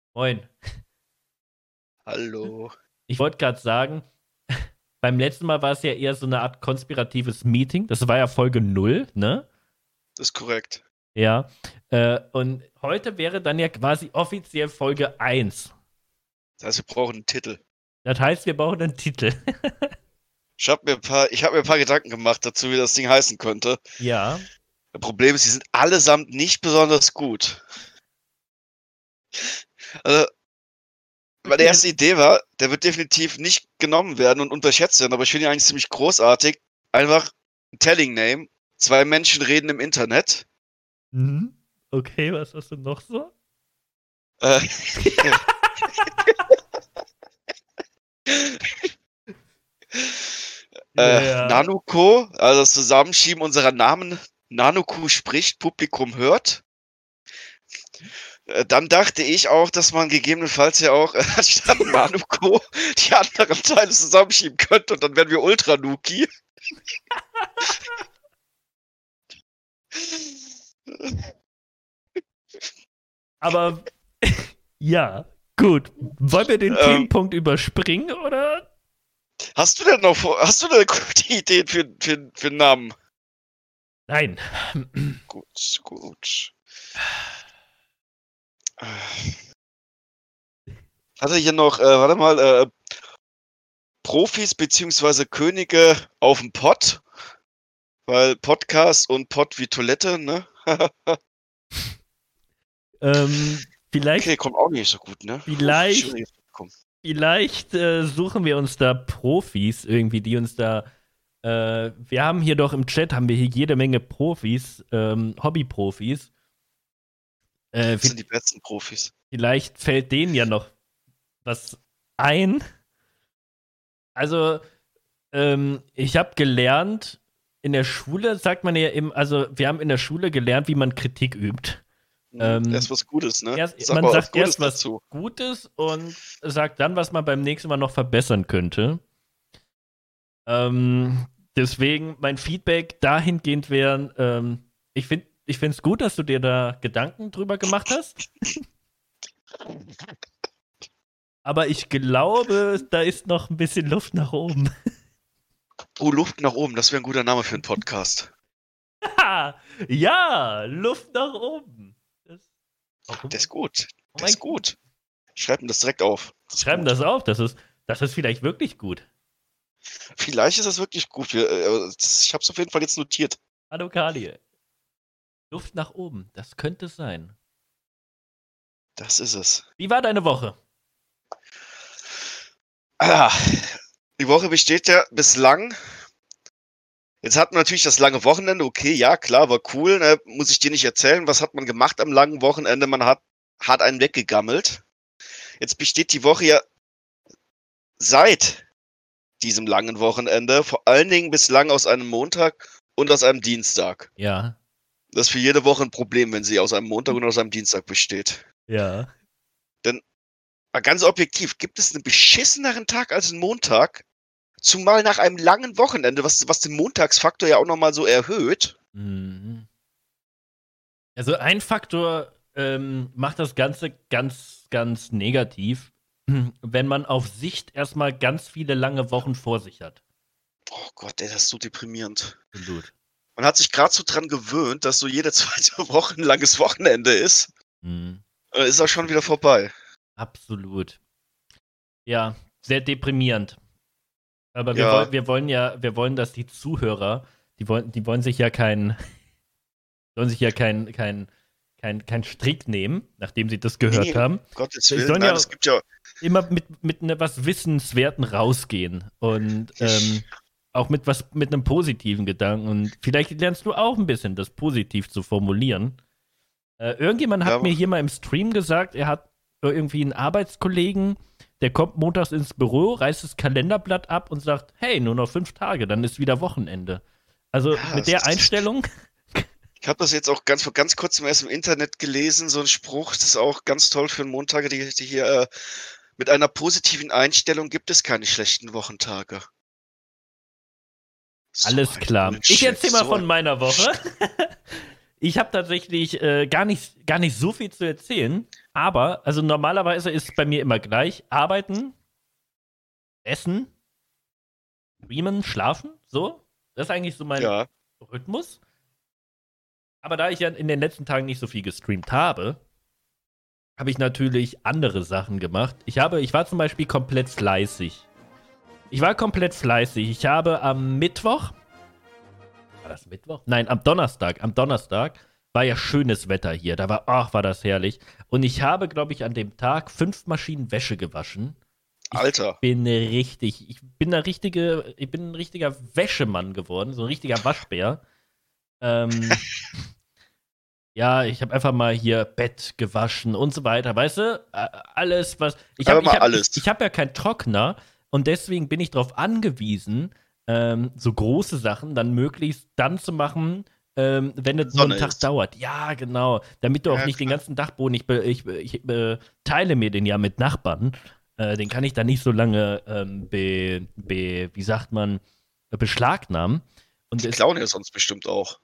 Moin. Hallo. Ich wollte gerade sagen, beim letzten Mal war es ja eher so eine Art konspiratives Meeting. Das war ja Folge 0, ne? Das ist korrekt. Ja. Und heute wäre dann ja quasi offiziell Folge 1. Das heißt, wir brauchen einen Titel. Das heißt, wir brauchen einen Titel. Ich hab mir ein paar Gedanken gemacht dazu, wie das Ding heißen könnte. Ja. Das Problem ist, die sind allesamt nicht besonders gut. Also, meine Okay. erste Idee war, der wird definitiv nicht genommen werden und unterschätzt werden, aber ich finde ihn eigentlich ziemlich großartig. Einfach ein Telling Name. Zwei Menschen reden im Internet. Mhm. Okay, was hast du noch so? Äh, Ja. Nanuko, also das Zusammenschieben unserer Namen. Nanuko spricht, Publikum hört. Dann dachte ich auch, dass man gegebenenfalls ja auch anstatt Manuko die anderen Teile zusammenschieben könnte und dann wären wir Ultra Nuki. Aber ja, gut. Wollen wir den Ähm, Themenpunkt überspringen oder? hast du denn gute Ideen für einen Namen? Nein. Gut, gut. Hatte hier noch, warte mal, Profis beziehungsweise Könige auf dem Pott, weil Podcast und Pott wie Toilette, ne? Vielleicht, Okay, kommt auch nicht so gut, ne? Puh, vielleicht schwieriges Publikum. Vielleicht suchen wir uns da Profis irgendwie, die uns da. Wir haben hier doch im Chat haben wir hier jede Menge Profis, Hobbyprofis. Das sind die besten Profis. Vielleicht fällt denen ja noch was ein. Also, ich habe gelernt, in der Schule sagt man ja eben, also wir haben in der Schule gelernt, wie man Kritik übt. Erst was Gutes, ne? Sag Man mal was sagt Gutes erst was dazu. Gutes und sagt dann, was man beim nächsten Mal noch verbessern könnte. Ähm, Deswegen mein Feedback dahingehend wäre, ich finde es gut, dass du dir da Gedanken drüber gemacht hast, aber ich glaube, da ist noch ein bisschen Luft nach oben. Oh, Luft nach oben, das wäre ein guter Name für einen Podcast. Ja, Luft nach oben. Warum? Der ist gut. Oh Der mein ist Gott. gut. Schreib mir das direkt auf. Das ist Schreiben gut. das auf, das ist vielleicht wirklich gut. Vielleicht ist das wirklich gut. Ich habe es auf jeden Fall jetzt notiert. Hallo Kali. Luft nach oben, das könnte es sein. Das ist es. Wie war deine Woche? Ah, die Woche besteht ja bislang. Jetzt hatten wir natürlich das lange Wochenende. Okay, ja, klar, war cool. Ne? Muss ich dir nicht erzählen. Was hat man gemacht am langen Wochenende? Man hat einen weggegammelt. Jetzt besteht die Woche ja seit diesem langen Wochenende vor allen Dingen bislang aus einem Montag und aus einem Dienstag. Ja, Das ist für jede Woche ein Problem, wenn sie aus einem Montag und aus einem Dienstag besteht. ja. Denn mal ganz objektiv, gibt es einen beschisseneren Tag als einen Montag? Zumal nach einem langen Wochenende, was den Montagsfaktor ja auch nochmal so erhöht. Mhm. Also ein Faktor macht das Ganze ganz, ganz negativ, wenn man auf Sicht erstmal ganz viele lange Wochen vor sich hat. Oh Gott, ey, das ist so deprimierend. Absolut. Man hat sich gerade so dran gewöhnt, dass so jede zweite Woche ein langes Wochenende ist. Mhm. Ist auch schon wieder vorbei. Absolut. Ja, sehr deprimierend. Aber Ja, wir wollen, dass die Zuhörer, die wollen sich ja sollen sich ja kein Strick nehmen, nachdem sie das gehört nee, um haben. Gottes Sie Willen. sollen Nein, ja es gibt ja. immer mit was Wissenswerten rausgehen und auch mit einem positiven Gedanken. Und vielleicht lernst du auch ein bisschen, das positiv zu formulieren. Irgendjemand hat Ja, mir hier mal im Stream gesagt, er hat irgendwie einen Arbeitskollegen, der kommt montags ins Büro, reißt das Kalenderblatt ab und sagt, hey, nur noch 5 Tage, dann ist wieder Wochenende. Also ja, mit der Einstellung, ich habe das jetzt auch vor ganz kurzem erst im Internet gelesen, so ein Spruch, das ist auch ganz toll für einen Montag, die hier, mit einer positiven Einstellung gibt es keine schlechten Wochentage. So alles ein klar. Ich Bullshit, erzähle mal so von ein meiner Woche. Ich habe tatsächlich gar nicht so viel zu erzählen, Aber, also normalerweise ist es bei mir immer gleich: Arbeiten, Essen, streamen, schlafen, so. Das ist eigentlich so mein Ja. Rhythmus. Aber da ich ja in den letzten Tagen nicht so viel gestreamt habe, habe ich natürlich andere Sachen gemacht. Ich war zum Beispiel komplett fleißig. Ich war komplett fleißig. Ich habe am Mittwoch, war das Mittwoch? Nein, am Donnerstag. Am Donnerstag war ja schönes Wetter hier. Da war, ach, war das herrlich. Und ich habe, glaube ich, an dem Tag 5 Maschinen Wäsche gewaschen. Alter. Ich bin ein richtiger Wäschemann geworden, so ein richtiger Waschbär. Ja, ich habe einfach mal hier Bett gewaschen und so weiter, weißt du? Alles, was. Aber mal alles. Ich hab ja keinen Trockner und deswegen bin ich darauf angewiesen, so große Sachen dann möglichst dann zu machen, wenn es nur einen Tag dauert. Ja, genau. Damit du auch nicht den ganzen Dachboden, ich teile mir den ja mit Nachbarn. Den kann ich dann nicht so lange, wie sagt man, beschlagnahmen. Und Die klauen ja sonst bestimmt auch.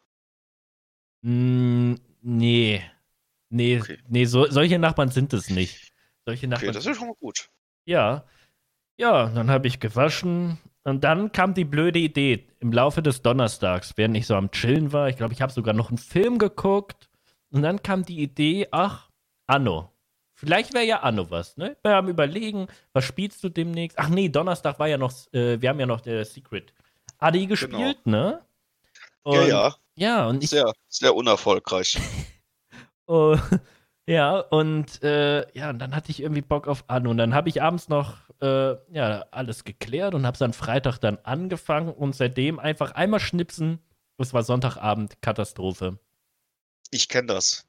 Nee. Okay. Nee, solche Nachbarn sind es nicht. Solche Nachbarn. Okay, das ist schon mal gut. Ja. Ja, dann habe ich gewaschen. Und dann kam die blöde Idee im Laufe des Donnerstags, während ich so am Chillen war. Ich glaube, ich habe sogar noch einen Film geguckt. Und dann kam die Idee, ach, Anno. Vielleicht wäre ja Anno was, ne? Wir haben überlegen, was spielst du demnächst? Ach nee, Donnerstag war ja noch, wir haben ja noch der Secret Adi gespielt, Genau. ne? Und, Ja. Ja, und ich. Sehr, sehr unerfolgreich. Oh, ja, und und dann hatte ich irgendwie Bock auf Anno. Und dann habe ich abends noch alles geklärt und habe es dann Freitag dann angefangen und seitdem einfach einmal schnipsen. Es war Sonntagabend, Katastrophe. Ich kenne das.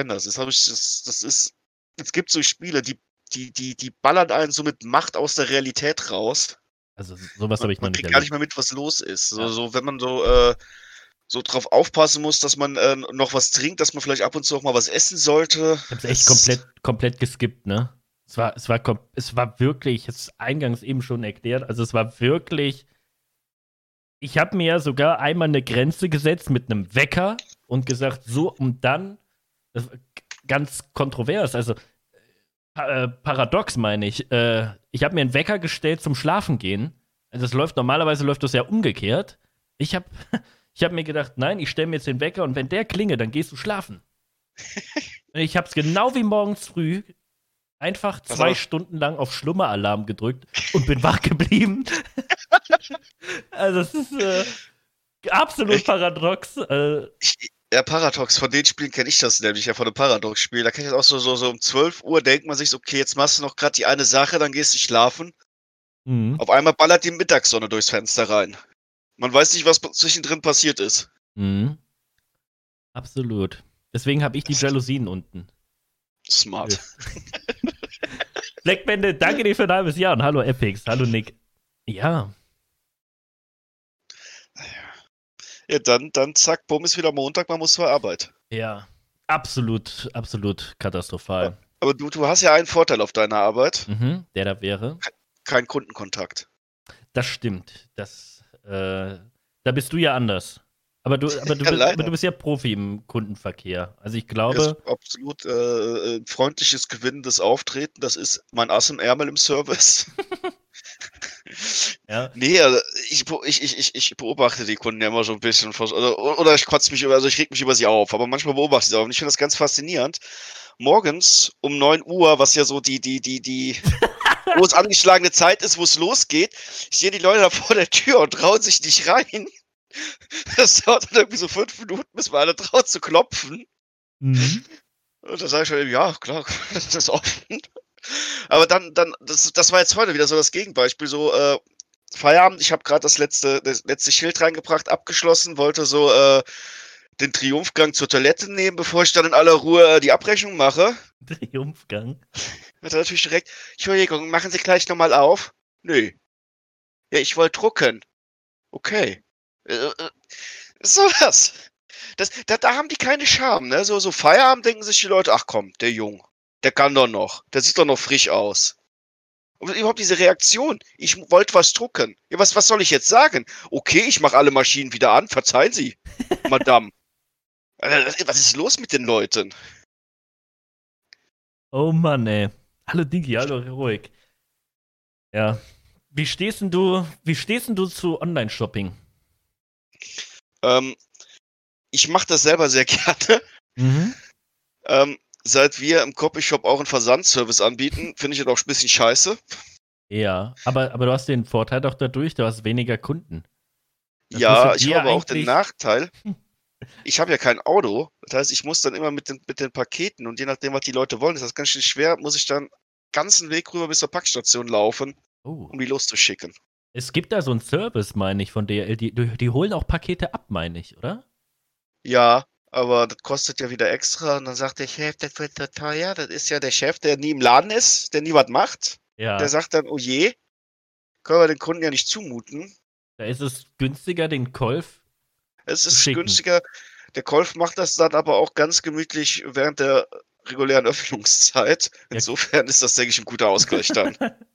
Es gibt so Spiele, die ballern einen so mit Macht aus der Realität raus. Also sowas habe ich noch Man nicht kriegt gar nicht erlebt. mehr mit, was los ist. Ja. So, wenn man so drauf aufpassen muss, dass man noch was trinkt, dass man vielleicht ab und zu auch mal was essen sollte. Ich habe es echt komplett geskippt, ne? Es war wirklich, ich habe es eingangs eben schon erklärt, also es war wirklich, ich habe mir sogar einmal eine Grenze gesetzt mit einem Wecker und gesagt, so und dann, das war ganz kontrovers, also paradox meine ich, ich habe mir einen Wecker gestellt zum Schlafen gehen. Also normalerweise läuft das ja umgekehrt. Ich habe ich hab mir gedacht, nein, ich stelle mir jetzt den Wecker und wenn der klingelt, dann gehst du schlafen. Und ich habe es genau wie morgens früh einfach 2 Stunden lang auf Schlummeralarm gedrückt und bin wach geblieben. Also es ist absolut paradox. Ja, Paradox, von den Spielen kenne ich das nämlich, ja, von einem Paradox-Spiel. Da kann ich das auch so um 12 Uhr denkt man sich so, okay, jetzt machst du noch gerade die eine Sache, dann gehst du schlafen. Mhm. Auf einmal ballert die Mittagssonne durchs Fenster rein. Man weiß nicht, was zwischendrin passiert ist. Mhm. Absolut. Deswegen habe ich die Jalousien unten. Smart. Blackbände, danke dir für ein halbes Jahr und hallo Epix, hallo Nick. Ja. Ja, dann zack, bumm, ist wieder Montag, man muss zur Arbeit. Ja, absolut katastrophal. Aber du hast ja einen Vorteil auf deiner Arbeit. Mhm, der da wäre. Kein Kundenkontakt. Das stimmt. Da bist du ja anders. Aber du bist ja Profi im Kundenverkehr. Also ich glaube. Das ist absolut freundliches, gewinnendes Auftreten. Das ist mein Ass im Ärmel im Service. Ja. Nee, also ich beobachte die Kunden ja immer so ein bisschen. Oder ich ich reg mich über sie auf. Aber manchmal beobachte ich sie auch. Und ich finde das ganz faszinierend. Morgens um 9 Uhr, was ja so die groß angeschlagene Zeit ist, wo es losgeht, stehen die Leute da vor der Tür und trauen sich nicht rein. Das dauert dann irgendwie so 5 Minuten, bis man alle traut zu klopfen. Mhm. Und da sage ich schon, ja, klar, das ist offen. Aber das war jetzt heute wieder so das Gegenbeispiel, so Feierabend, ich habe gerade das letzte Schild reingebracht, abgeschlossen, wollte so den Triumphgang zur Toilette nehmen, bevor ich dann in aller Ruhe die Abrechnung mache. Triumphgang. Wird er natürlich direkt, Entschuldigung, machen Sie gleich nochmal auf? Nö. Ja, ich wollte drucken. Okay. Sowas. Da haben die keine Scham, ne? So Feierabend denken sich die Leute, ach komm, der Jung, der kann doch noch, der sieht doch noch frisch aus. Und überhaupt diese Reaktion, ich wollte was drucken. Ja, was soll ich jetzt sagen? Okay, ich mache alle Maschinen wieder an, verzeihen Sie, Madame. Was ist los mit den Leuten? Oh Mann, ey. Hallo Digi, hallo Heroik. Ja. Wie stehst denn du zu Online-Shopping? Ähm, Ich mache das selber sehr gerne. Mhm. Seit wir im Copyshop auch einen Versandservice anbieten, finde ich das auch ein bisschen scheiße. Ja, aber du hast den Vorteil doch dadurch, du hast weniger Kunden. Das müsste Ja, ich habe dir aber auch den eigentlich. Nachteil, ich habe ja kein Auto. Das heißt, ich muss dann immer mit den Paketen und je nachdem, was die Leute wollen, ist das ganz schön schwer, muss ich dann ganzen Weg rüber bis zur Packstation laufen, Oh. um die loszuschicken. Es gibt da so einen Service, meine ich, von DHL. Die holen auch Pakete ab, meine ich, oder? Ja, aber das kostet ja wieder extra und dann sagt der Chef, das wird so teuer. Das ist ja der Chef, der nie im Laden ist, der nie was macht. Der Ja. sagt dann: „Oh je, können wir den Kunden ja nicht zumuten.“ Da ist es günstiger, den Kolf Es zu ist schicken. günstiger. Der Kolf macht das dann aber auch ganz gemütlich während der regulären Öffnungszeit. Ja. Insofern ist das, denke ich, 'n guter Ausgleich dann.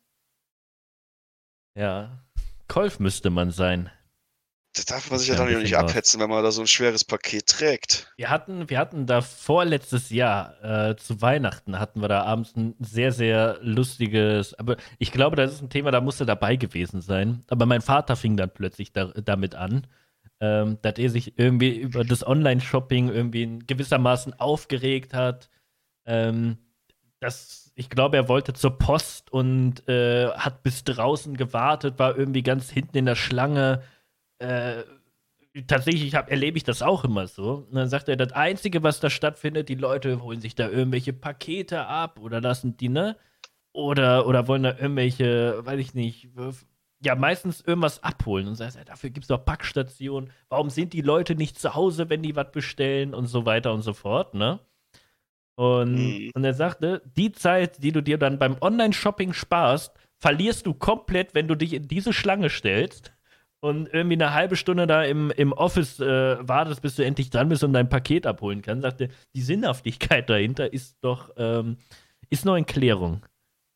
Ja. Kolf müsste man sein. Das darf man Sieht sich ja ja ein dann ja bisschen nicht aus. abhetzen, wenn man da so 'n schweres Paket trägt. Wir hatten da vorletztes Jahr, zu Weihnachten hatten wir da abends ein sehr, sehr lustiges, aber ich glaube, das ist ein Thema, da musst du dabei gewesen sein. Aber mein Vater fing dann plötzlich damit an, dass er sich irgendwie über das Online-Shopping irgendwie in gewissermaßen aufgeregt hat. Ähm, ich glaube, er wollte zur Post und hat bis draußen gewartet, war irgendwie ganz hinten in der Schlange. Äh, Tatsächlich erlebe ich das auch immer so. Und dann sagt er, das Einzige, was da stattfindet, die Leute holen sich da irgendwelche Pakete ab oder lassen die, ne? Oder wollen da irgendwelche, weiß ich nicht, ja, meistens irgendwas abholen. Und sagt, dafür gibt es doch Packstationen. Warum sind die Leute nicht zu Hause, wenn die was bestellen und so weiter und so fort, ne? Mhm. Und er sagte, die Zeit, die du dir dann beim Online-Shopping sparst, verlierst du komplett, wenn du dich in diese Schlange stellst und irgendwie eine halbe Stunde da im Office wartest, bis du endlich dran bist und dein Paket abholen kannst. Sagte, die Sinnhaftigkeit dahinter ist noch in Klärung.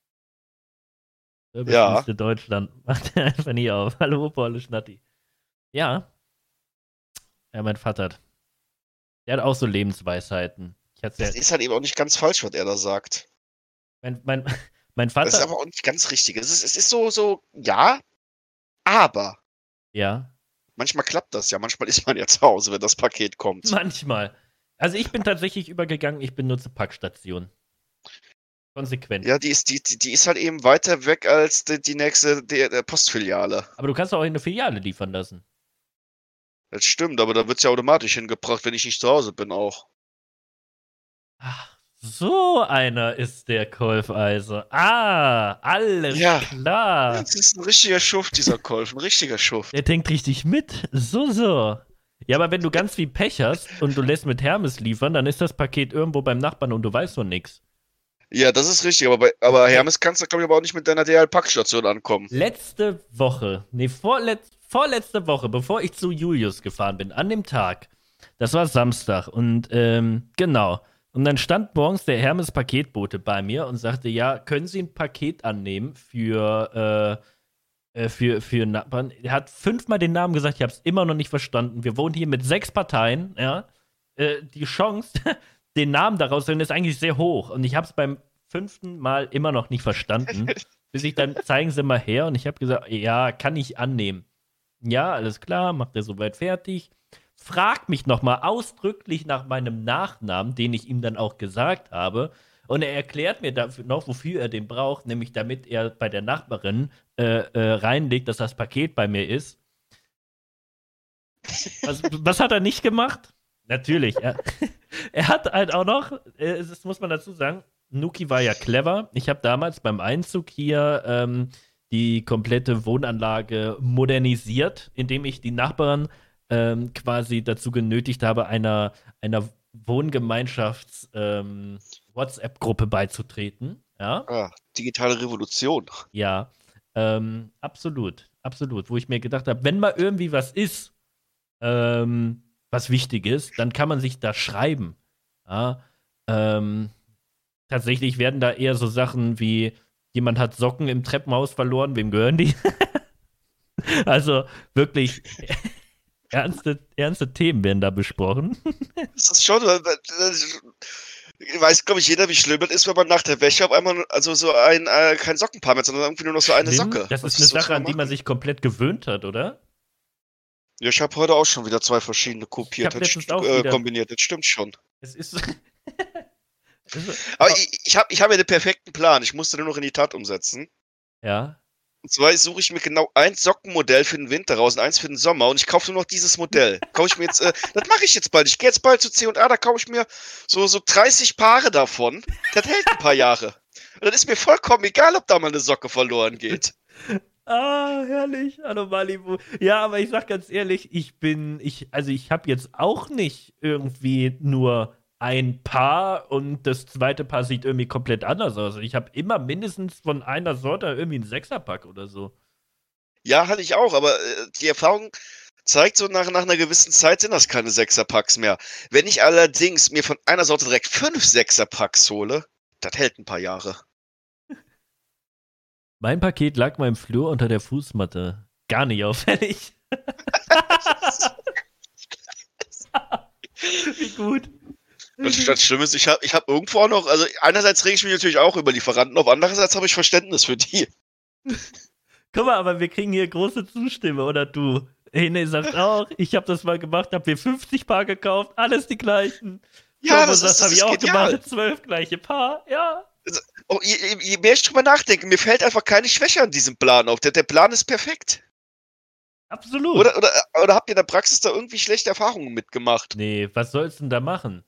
Ja, Servicewüste Deutschland. Macht er einfach nie auf. Hallo, Paul Schnatti. Ja, ja, mein Vater, der hat auch so Lebensweisheiten. Ich hatte ja, das ist halt eben auch nicht ganz falsch, was er da sagt. mein, mein, mein Das ist Vater, aber auch nicht ganz richtig. Es ist so, ja, aber ja. manchmal klappt das ja. Manchmal ist man ja zu Hause, wenn das Paket kommt. Manchmal. Also ich bin tatsächlich übergegangen, ich benutze Packstation. Konsequent. Ja, die ist halt eben weiter weg als die nächste Postfiliale. Aber du kannst auch in eine Filiale liefern lassen. Das stimmt, aber da wird's ja automatisch hingebracht, wenn ich nicht zu Hause bin auch. Ach, so einer ist der Kolfeiser. Ah, alles Ja, klar. das ist 'n richtiger Schuft, dieser Kolf, 'n richtiger Der Schuft. denkt richtig mit. So, so. Ja, aber wenn du ganz viel Pech hast und du lässt mit Hermes liefern, dann ist das Paket irgendwo beim Nachbarn und du weißt von nix. Ja, das ist richtig, aber Ey, Hermes kannst du, glaube ich, aber auch nicht mit deiner DHL-Packstation ankommen. letzte Woche, nee, vorletzte Woche, bevor ich zu Julius gefahren bin, an dem Tag, das war Samstag und genau. Und dann stand morgens der Hermes Paketbote bei mir und sagte, ja, können Sie ein Paket annehmen für Nachbarn? Er hat 5-mal den Namen gesagt, ich habe es immer noch nicht verstanden. Wir wohnen hier mit 6 Parteien, ja. Die Chance, den Namen daraus zu hören, ist eigentlich sehr hoch. Und ich habe es beim 5. Mal immer noch nicht verstanden. Bis ich dann, zeigen Sie mal her. Und ich habe gesagt, ja, kann ich annehmen. Ja, alles klar, macht er soweit fertig. Fragt mich nochmal ausdrücklich nach meinem Nachnamen, den ich ihm dann auch gesagt habe. Und er erklärt mir dafür noch, wofür er den braucht, nämlich damit er bei der Nachbarin reinlegt, dass das Paket bei mir ist. Was hat er nicht gemacht? Natürlich. Er hat halt auch noch, das muss man dazu sagen, Nuki war ja clever. Ich habe damals beim Einzug hier die komplette Wohnanlage modernisiert, indem ich die Nachbarn quasi dazu genötigt habe, einer Wohngemeinschafts-WhatsApp-Gruppe beizutreten. Ja, Ah, digitale Revolution. ja, absolut, absolut. Wo ich mir gedacht habe, wenn mal irgendwie was ist, was wichtig ist, dann kann man sich da schreiben. Ja, ähm, tatsächlich werden da eher so Sachen wie, jemand hat Socken im Treppenhaus verloren, wem gehören die? Also wirklich ernste Themen werden da besprochen. Das ist schon, Weiß, glaube ich, jeder, wie schlimm es ist, wenn man nach der Wäsche auf einmal, also so kein Sockenpaar mehr, sondern irgendwie nur noch so eine Schlimm? Socke. Das Was ist eine soll Sache, an man die man machen? sich komplett gewöhnt hat, oder? Ja, ich habe heute auch schon wieder 2 verschiedene Ich kopiert, habe letztens auch wieder. kombiniert. Das stimmt schon. Es ist. es ist Aber ich habe ja den perfekten Plan. Ich musste nur noch in die Tat umsetzen. ja. Und zwar suche ich mir genau ein Sockenmodell für den Winter raus und eins für den Sommer und ich kaufe nur noch dieses Modell. Kaufe ich mir jetzt, das mache ich jetzt bald. Ich gehe jetzt bald zu C&A, da kaufe ich mir so 30 Paare davon. Das hält ein paar Jahre. Und dann ist mir vollkommen egal, ob da mal eine Socke verloren geht. Ah, herrlich. Hallo Malibu. Ja, aber ich sag ganz ehrlich, ich habe jetzt auch nicht irgendwie nur ein Paar und das zweite Paar sieht irgendwie komplett anders aus. Ich habe immer mindestens von einer Sorte irgendwie ein Sechserpack oder so. Ja, hatte ich auch, aber die Erfahrung zeigt so, nach einer gewissen Zeit sind das keine Sechserpacks mehr. Wenn ich allerdings mir von einer Sorte direkt 5 Sechserpacks hole, das hält ein paar Jahre. Mein Paket lag mal im Flur unter der Fußmatte. Gar nicht auffällig. Wie gut. Das Schlimme ist, ich hab irgendwo auch noch, also einerseits rege ich mich natürlich auch über Lieferanten auf, andererseits habe ich Verständnis für die. Guck mal, aber wir kriegen hier große Zustimme, oder du? Hene sagt auch, ich habe das mal gemacht, hab mir 50 Paar gekauft, alles die gleichen. Ja, Tomo sagt, das hab ich ist auch genial. gemacht, 12 gleiche Paar, ja. Oh, je mehr ich drüber nachdenke, mir fällt einfach keine Schwäche an diesem Plan auf. Der Plan ist perfekt. Absolut. Oder habt ihr in der Praxis da irgendwie schlechte Erfahrungen mitgemacht? Nee, was sollst du denn da machen?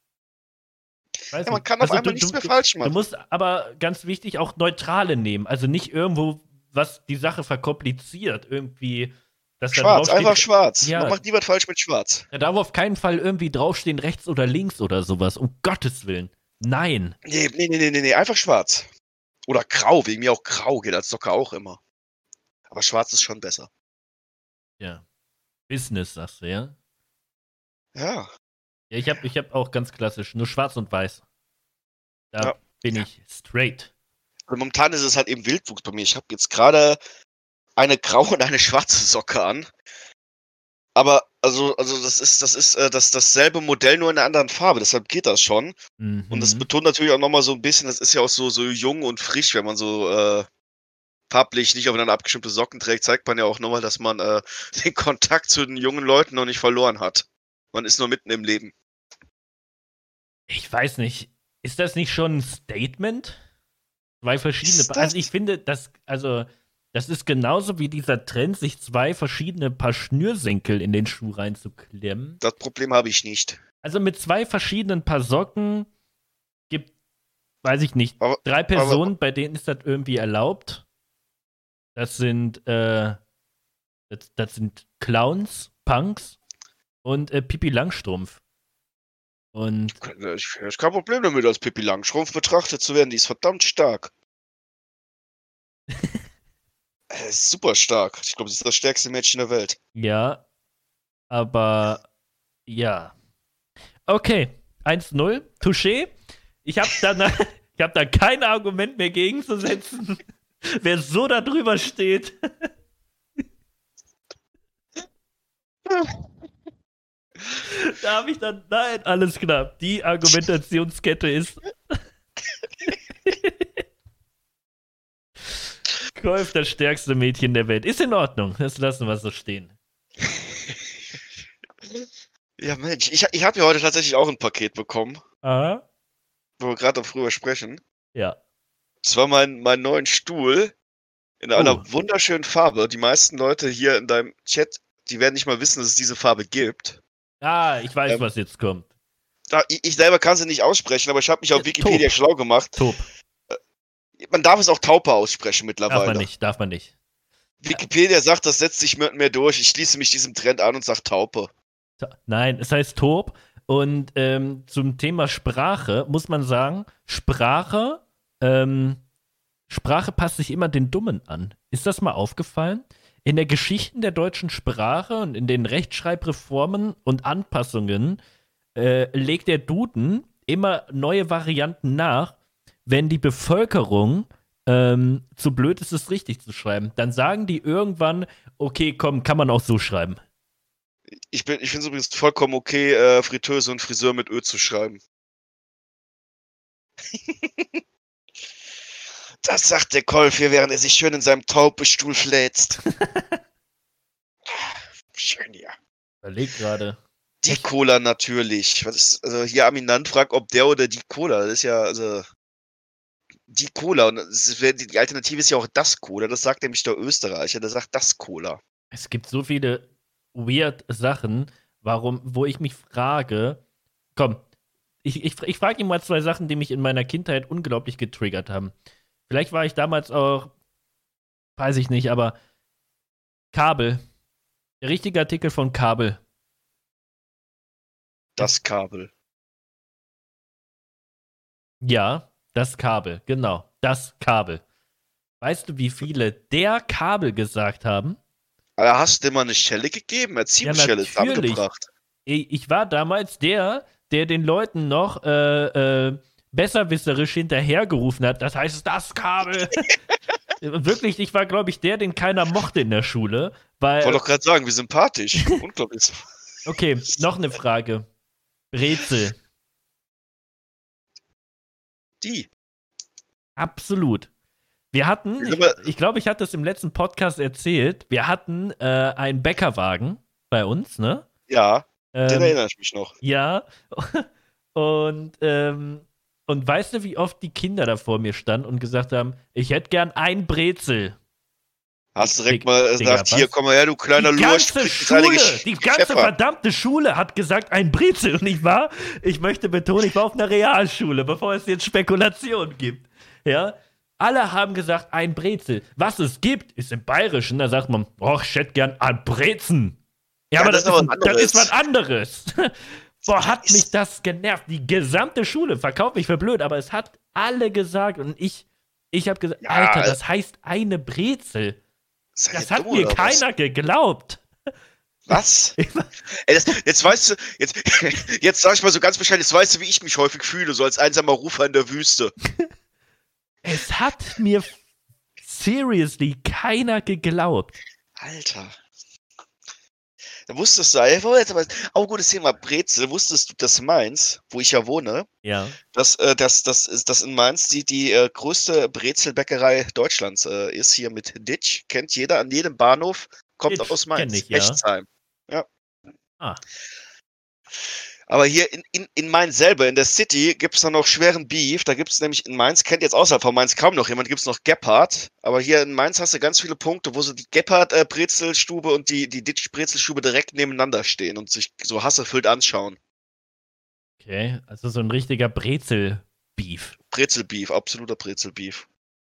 Weiß Ja, man nicht. kann auf einmal nichts mehr falsch Du machen. musst aber ganz wichtig auch Neutrale nehmen. Also nicht irgendwo, was die Sache verkompliziert. Irgendwie, dass da Schwarz, draufsteht. einfach schwarz. Ja, Man macht nie was falsch mit schwarz. da darf auf keinen Fall irgendwie draufstehen, rechts oder links oder sowas. Um Gottes Willen. Nein. Nee, einfach schwarz. Oder grau, wegen mir auch grau geht als Socke auch immer. Aber schwarz ist schon besser. Ja. Business, sagst du, ja? Ja. Ja, ich hab auch ganz klassisch, nur schwarz und weiß. Da Ja. bin ich straight. Und momentan ist es halt eben Wildwuchs bei mir. Ich habe jetzt gerade eine graue und eine schwarze Socke an. Aber also das ist dasselbe Modell, nur in einer anderen Farbe. Deshalb geht das schon. Und das Mhm. betont natürlich auch nochmal so ein bisschen, das ist ja auch so jung und frisch, wenn man so farblich nicht aufeinander abgestimmte Socken trägt, zeigt man ja auch nochmal, dass man den Kontakt zu den jungen Leuten noch nicht verloren hat. Man ist nur mitten im Leben. Ich weiß nicht. Ist das nicht schon ein Statement? Zwei verschiedene. Ist das? Also ich finde, das ist genauso wie dieser Trend, sich zwei verschiedene Paar Schnürsenkel in den Schuh reinzuklemmen. Das Problem habe ich nicht. Also mit zwei verschiedenen Paar Socken gibt, weiß ich nicht, Aber, 3 Personen, bei denen ist das irgendwie erlaubt. Das sind, das sind Clowns, Punks und Pipi Langstrumpf. Und ich habe kein Problem damit, als Pippi Langstrumpf betrachtet zu werden. Die ist verdammt stark. Ist super stark. Ich glaube, sie ist das stärkste Mädchen der Welt. ja, aber ja. Okay, 1-0, Touché. Ich habe da kein Argument mehr gegenzusetzen. Wer so da drüber steht. Da habe ich dann, nein, alles klar. Die Argumentationskette ist. Cruyff, das stärkste Mädchen der Welt. Ist in Ordnung. Das lassen wir so stehen. Ja, Mensch, ich habe ja heute tatsächlich auch ein Paket bekommen, Aha. wo wir gerade drüber sprechen. Ja. Das war mein neuen Stuhl in einer wunderschönen Farbe. Die meisten Leute hier in deinem Chat, die werden nicht mal wissen, dass es diese Farbe gibt. Ah, ich weiß, was jetzt kommt. Ich selber kann sie nicht aussprechen, aber ich habe mich auf Wikipedia Taub. schlau gemacht. Top. Man darf es auch Taupe aussprechen mittlerweile. Darf man nicht. Wikipedia sagt, das setzt sich mehr durch. Ich schließe mich diesem Trend an und sage Taupe. Nein, es heißt Top. Und zum Thema Sprache muss man sagen, Sprache passt sich immer den Dummen an. Ist das mal aufgefallen? In der Geschichte der deutschen Sprache und in den Rechtschreibreformen und Anpassungen legt der Duden immer neue Varianten nach, wenn die Bevölkerung zu blöd ist, es richtig zu schreiben. Dann sagen die irgendwann, okay, komm, kann man auch so schreiben. Ich finde es übrigens vollkommen okay, Fritteuse und Friseur mit Ö zu schreiben. Das sagt der Kolf hier, während er sich schön in seinem Taubestuhl fläzt. Schön hier. Überleg gerade. Die Cola natürlich. Was ist, also hier Aminant fragt, ob der oder die Cola. Das ist ja, also. Die Cola. Und die Alternative ist ja auch das Cola. Das sagt nämlich der Österreicher. Der sagt das Cola. Es gibt so viele weird Sachen, wo ich mich frage, komm, ich frage ihn mal 2 Sachen, die mich in meiner Kindheit unglaublich getriggert haben. Vielleicht war ich damals auch, weiß ich nicht, aber Kabel. Der richtige Artikel von Kabel. Das Kabel. Ja, das Kabel, genau. Das Kabel. Weißt du, wie viele der Kabel gesagt haben? Aber hast du dir mal eine Schelle gegeben? Erziehungsschelle zusammengebracht. Ich war damals der den Leuten noch besserwisserisch hinterhergerufen hat. Das heißt, das Kabel. Wirklich, ich war, glaube ich, den keiner mochte in der Schule. Weil, ich wollte doch gerade sagen, wie sympathisch. Unglaublich. Okay, noch eine Frage. Brezel. Die. Absolut. Wir hatten, ich glaube, ich hatte es im letzten Podcast erzählt, wir hatten einen Bäckerwagen bei uns, ne? Ja, den erinnere ich mich noch. Ja, und weißt du, wie oft die Kinder da vor mir standen und gesagt haben, ich hätte gern ein Brezel. Hast du direkt mal gesagt, hier, komm mal her, du kleiner Lurch. Die ganze verdammte Schule hat gesagt, ein Brezel. Und ich möchte betonen, ich war auf einer Realschule, bevor es jetzt Spekulationen gibt. Ja, alle haben gesagt, ein Brezel. Was es gibt, ist im Bayerischen, da sagt man, ich hätte gern ein Brezen. Ja, aber das ist was anderes. Boah, hat mich das genervt. Die gesamte Schule verkauft mich für blöd, aber es hat alle gesagt und ich habe gesagt, ja, Alter, das heißt eine Brezel. Das hat mir keiner geglaubt. Was? Ey, jetzt weißt du, jetzt sag ich mal so ganz wahrscheinlich, jetzt weißt du, wie ich mich häufig fühle, so als einsamer Rufer in der Wüste. Es hat mir seriously keiner geglaubt. Alter. Da wusstest du, auch gutes Thema Brezel, wusstest du, dass Mainz, wo ich ja wohne, ja, dass in Mainz die größte Brezelbäckerei Deutschlands ist, hier mit Ditch, kennt jeder an jedem Bahnhof, kommt Ditch, aus Mainz, ich, ja. Echtsheim. Ja. Ah. Aber hier in Mainz selber, in der City, gibt es dann noch schweren Beef. Da gibt es nämlich in Mainz, kennt jetzt außerhalb von Mainz kaum noch jemand, gibt es noch Gebhardt. Aber hier in Mainz hast du ganz viele Punkte, wo so die Gebhardt-Brezelstube und die Ditch-Brezelstube direkt nebeneinander stehen und sich so hasserfüllt anschauen. Okay, also so ein richtiger Brezel-Beef. Brezel-Beef, absoluter Brezel-Beef.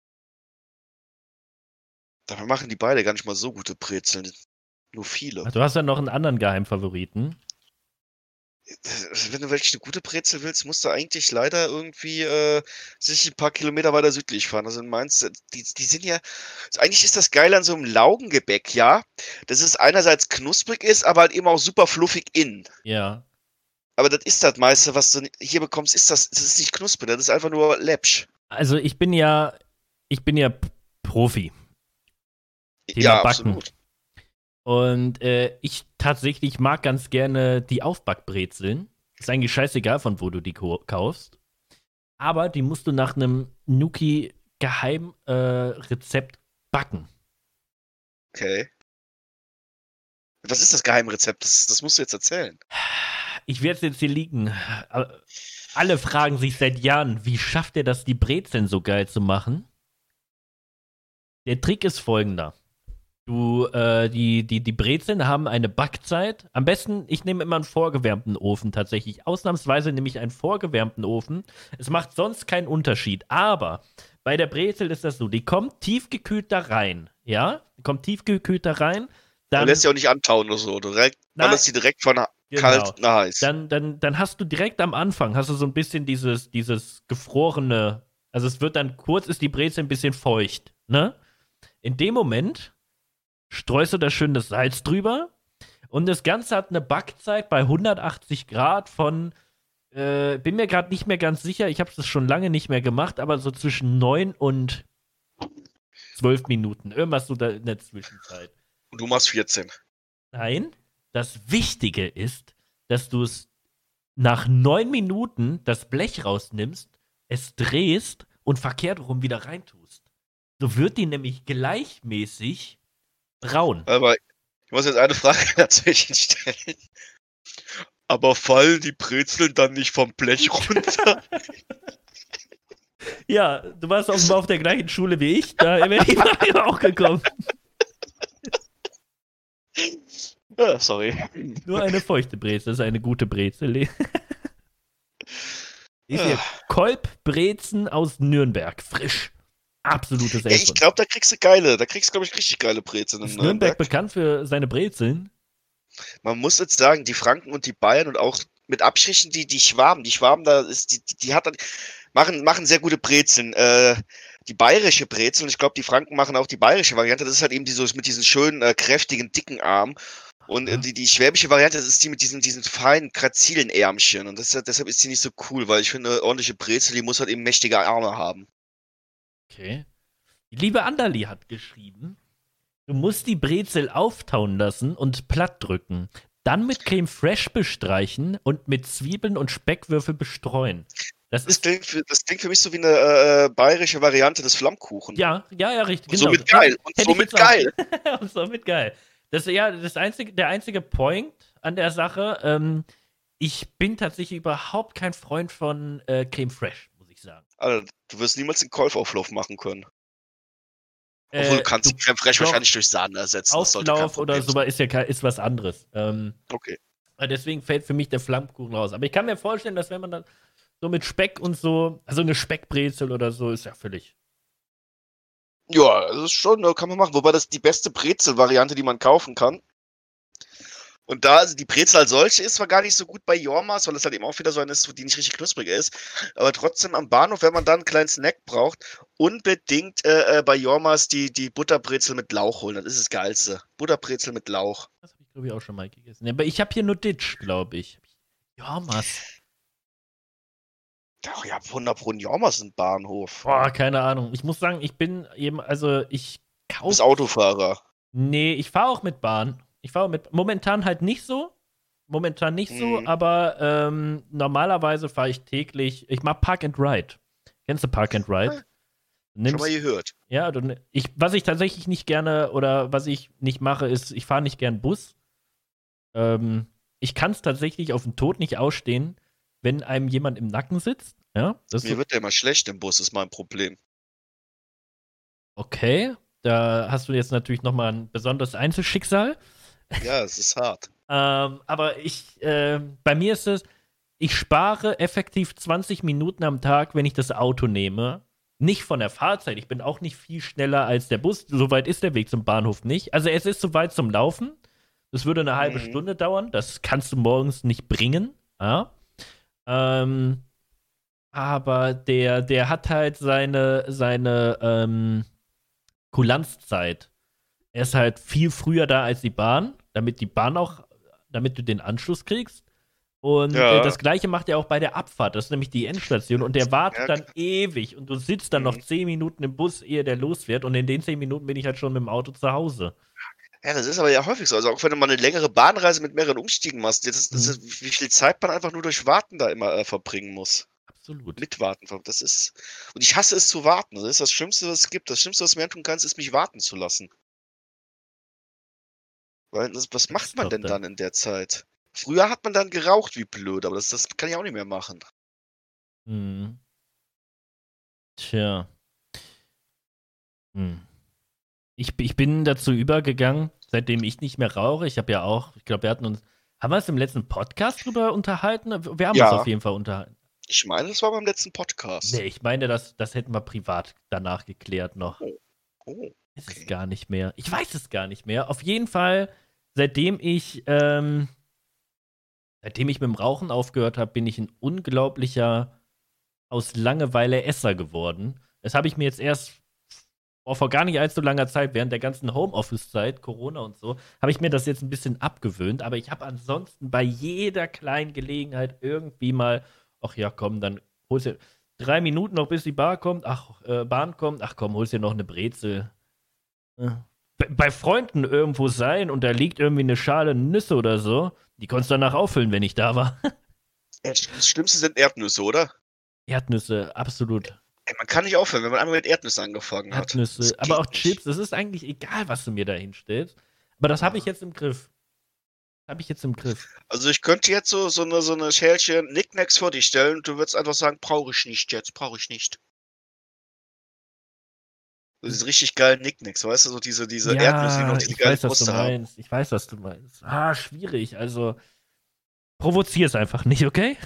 Dabei machen die beide gar nicht mal so gute Brezeln. Nur viele. Ach, du hast ja noch einen anderen Geheimfavoriten. Wenn du wirklich eine gute Brezel willst, musst du eigentlich leider irgendwie sich ein paar Kilometer weiter südlich fahren. Also in Mainz, die sind ja. Eigentlich ist das geil an so einem Laugengebäck, ja. Dass es einerseits knusprig ist, aber halt eben auch super fluffig innen. Ja. Aber das ist das meiste, was du hier bekommst, das ist nicht knusprig, das ist einfach nur läppsch. Also ich bin ja Profi. Thema ja, Backen. absolut. Und ich tatsächlich mag ganz gerne die Aufbackbrezeln. Ist eigentlich scheißegal, von wo du die kaufst. Aber die musst du nach einem Nuki-Geheimrezept backen. Okay. Was ist das Geheimrezept? Das musst du jetzt erzählen. Ich werde es jetzt hier liegen. Alle fragen sich seit Jahren, wie schafft er das, die Brezeln so geil zu machen? Der Trick ist folgender. Die Brezeln haben eine Backzeit. Am besten, ich nehme immer einen vorgewärmten Ofen tatsächlich. Ausnahmsweise nehme ich einen vorgewärmten Ofen. Es macht sonst keinen Unterschied. Aber bei der Brezel ist das so, die kommt tiefgekühlt da rein. Ja? Die kommt tiefgekühlt da rein. Du lässt sie auch nicht antauen oder so. Ballerst sie direkt von kalt nach heiß. Dann hast du direkt am Anfang, hast du so ein bisschen dieses gefrorene, also es wird dann kurz, ist die Brezel ein bisschen feucht. Ne? In dem Moment streust du da schön das Salz drüber und das Ganze hat eine Backzeit bei 180 Grad von, bin mir gerade nicht mehr ganz sicher, ich habe es schon lange nicht mehr gemacht, aber so zwischen 9 und 12 Minuten, irgendwas so da in der Zwischenzeit. Und du machst 14. Nein, das Wichtige ist, dass du es nach 9 Minuten das Blech rausnimmst es drehst und verkehrt rum wieder reintust. So wird die nämlich gleichmäßig braun. Aber ich muss jetzt eine Frage dazwischen stellen. Aber fallen die Brezeln dann nicht vom Blech runter? Ja, du warst offenbar auf der gleichen Schule wie ich, da wäre die Frage auch gekommen. Sorry. Nur eine feuchte Brezel ist eine gute Brezel. Ich sehe Kolbbrezen aus Nürnberg, frisch. Absolutes Ja, ich glaube, da kriegst du, glaube ich, richtig geile Brezeln in Ist Nürnberg bekannt für seine Brezeln? Man muss jetzt sagen, die Franken und die Bayern und auch mit Abstrichen die Schwaben. Die Schwaben, da ist machen sehr gute Brezeln. Die bayerische Brezel, und ich glaube, die Franken machen auch die bayerische Variante, das ist halt eben mit diesen schönen, kräftigen, dicken Armen. Und die schwäbische Variante, das ist die mit diesen feinen, grazilen Ärmchen. Und deshalb ist die nicht so cool, weil ich finde, eine ordentliche Brezel, die muss halt eben mächtige Arme haben. Okay. Die liebe Anderli hat geschrieben, du musst die Brezel auftauen lassen und platt drücken. Dann mit Creme Fraiche bestreichen und mit Zwiebeln und Speckwürfel bestreuen. Das klingt für mich so wie eine bayerische Variante des Flammkuchen. Ja, richtig. Und somit geil. Und somit geil. Das ist ja der einzige Point an der Sache. Ich bin tatsächlich überhaupt kein Freund von Creme Fraiche, muss ich sagen. Alter, du wirst niemals den Kolbauflauf machen können. Obwohl, du kannst die Creme Fraiche wahrscheinlich durch Sahne ersetzen. Auflauf oder so ist was anderes. Okay. Deswegen fällt für mich der Flammkuchen raus. Aber ich kann mir vorstellen, dass wenn man dann so mit Speck und so, also eine Speckbrezel oder so, ist ja völlig. Ja, das ist schon, kann man machen. Wobei das die beste Brezel-Variante, die man kaufen kann. Und da, also die Brezel als solche ist zwar gar nicht so gut bei Jormas, weil das halt eben auch wieder so eine ist, die nicht richtig knusprig ist. Aber trotzdem am Bahnhof, wenn man da einen kleinen Snack braucht, unbedingt bei Jormas die Butterbrezel mit Lauch holen. Das ist das Geilste. Butterbrezel mit Lauch. Das habe ich, glaube ich, auch schon mal gegessen. Ja, aber ich habe hier nur Ditch, glaube ich. Jormas. Ach ja, 100 Pro Jormas ist ein Bahnhof. Boah, keine Ahnung. Ich muss sagen, ich bin eben, also ich kaufe. Du bist Autofahrer. Nee, ich fahre auch mit Bahn. Momentan halt nicht so. Aber normalerweise fahre ich täglich. Ich mag Park and Ride. Kennst du Park and Ride? Schon mal gehört. Ja, was ich tatsächlich nicht gerne oder was ich nicht mache, ist, ich fahre nicht gern Bus. Ich kann es tatsächlich auf den Tod nicht ausstehen, wenn einem jemand im Nacken sitzt. Ja, Mir wird ja immer schlecht im Bus, ist mein Problem. Okay, da hast du jetzt natürlich nochmal ein besonderes Einzelschicksal. Ja, es ist hart. Aber bei mir ist es, ich spare effektiv 20 Minuten am Tag, wenn ich das Auto nehme. Nicht von der Fahrzeit, ich bin auch nicht viel schneller als der Bus. So weit ist der Weg zum Bahnhof nicht. Also es ist so weit zum Laufen. Das würde eine halbe Stunde dauern. Das kannst du morgens nicht bringen. Ja? Aber der hat halt seine Kulanzzeit. Er ist halt viel früher da als die Bahn, damit du den Anschluss kriegst. Und das Gleiche macht er auch bei der Abfahrt. Das ist nämlich die Endstation. Und der wartet dann ewig. Und du sitzt dann noch 10 Minuten im Bus, ehe der losfährt. Und in den 10 Minuten bin ich halt schon mit dem Auto zu Hause. Ja, das ist aber ja häufig so. Also auch wenn du mal eine längere Bahnreise mit mehreren Umstiegen machst, das ist, wie viel Zeit man einfach nur durch Warten da immer verbringen muss. Absolut. Mit Warten. Das ist. Und ich hasse es zu warten. Das ist das Schlimmste, was es gibt. Das Schlimmste, was du mir tun kannst, ist mich warten zu lassen. Weil was macht man denn dann in der Zeit? Früher hat man dann geraucht wie blöd, aber das kann ich auch nicht mehr machen. Hm. Tja. Ich bin dazu übergegangen, seitdem ich nicht mehr rauche. Ich glaube, haben wir uns im letzten Podcast drüber unterhalten? Wir haben uns auf jeden Fall unterhalten. Ich meine, das war beim letzten Podcast. Nee, ich meine, das hätten wir privat danach geklärt noch. Oh, okay. Ist es gar nicht mehr. Ich weiß es gar nicht mehr. Auf jeden Fall, seitdem ich mit dem Rauchen aufgehört habe, bin ich ein unglaublicher aus Langeweile Esser geworden. Das habe ich mir jetzt erst vor gar nicht allzu langer Zeit, während der ganzen Homeoffice-Zeit, Corona und so, habe ich mir das jetzt ein bisschen abgewöhnt. Aber ich habe ansonsten bei jeder kleinen Gelegenheit irgendwie mal, ach ja, komm, dann holst du 3 Minuten noch, bis die Bahn kommt. Ach komm, holst dir noch eine Brezel. Bei Freunden irgendwo sein und da liegt irgendwie eine Schale Nüsse oder so, die konntest du danach auffüllen, wenn ich da war. Das Schlimmste sind Erdnüsse, oder? Erdnüsse, absolut. Ey, man kann nicht aufhören, wenn man einmal mit Erdnüssen angefangen hat. Erdnüsse, Das aber geht auch nicht. Chips, es ist eigentlich egal, was du mir da hinstellst. Aber das habe ich jetzt im Griff. Also ich könnte jetzt so eine Schälchen Knickknacks vor dich stellen und du würdest einfach sagen, brauche ich nicht jetzt, brauche ich nicht. So diese richtig geilen Knickknacks, weißt du, so diese Erdnüsse, die noch Ja, diese ich geile weiß, was du Kruste haben. meinst. Ich weiß, was du meinst. Ah, schwierig. Also, provozier es einfach nicht, okay?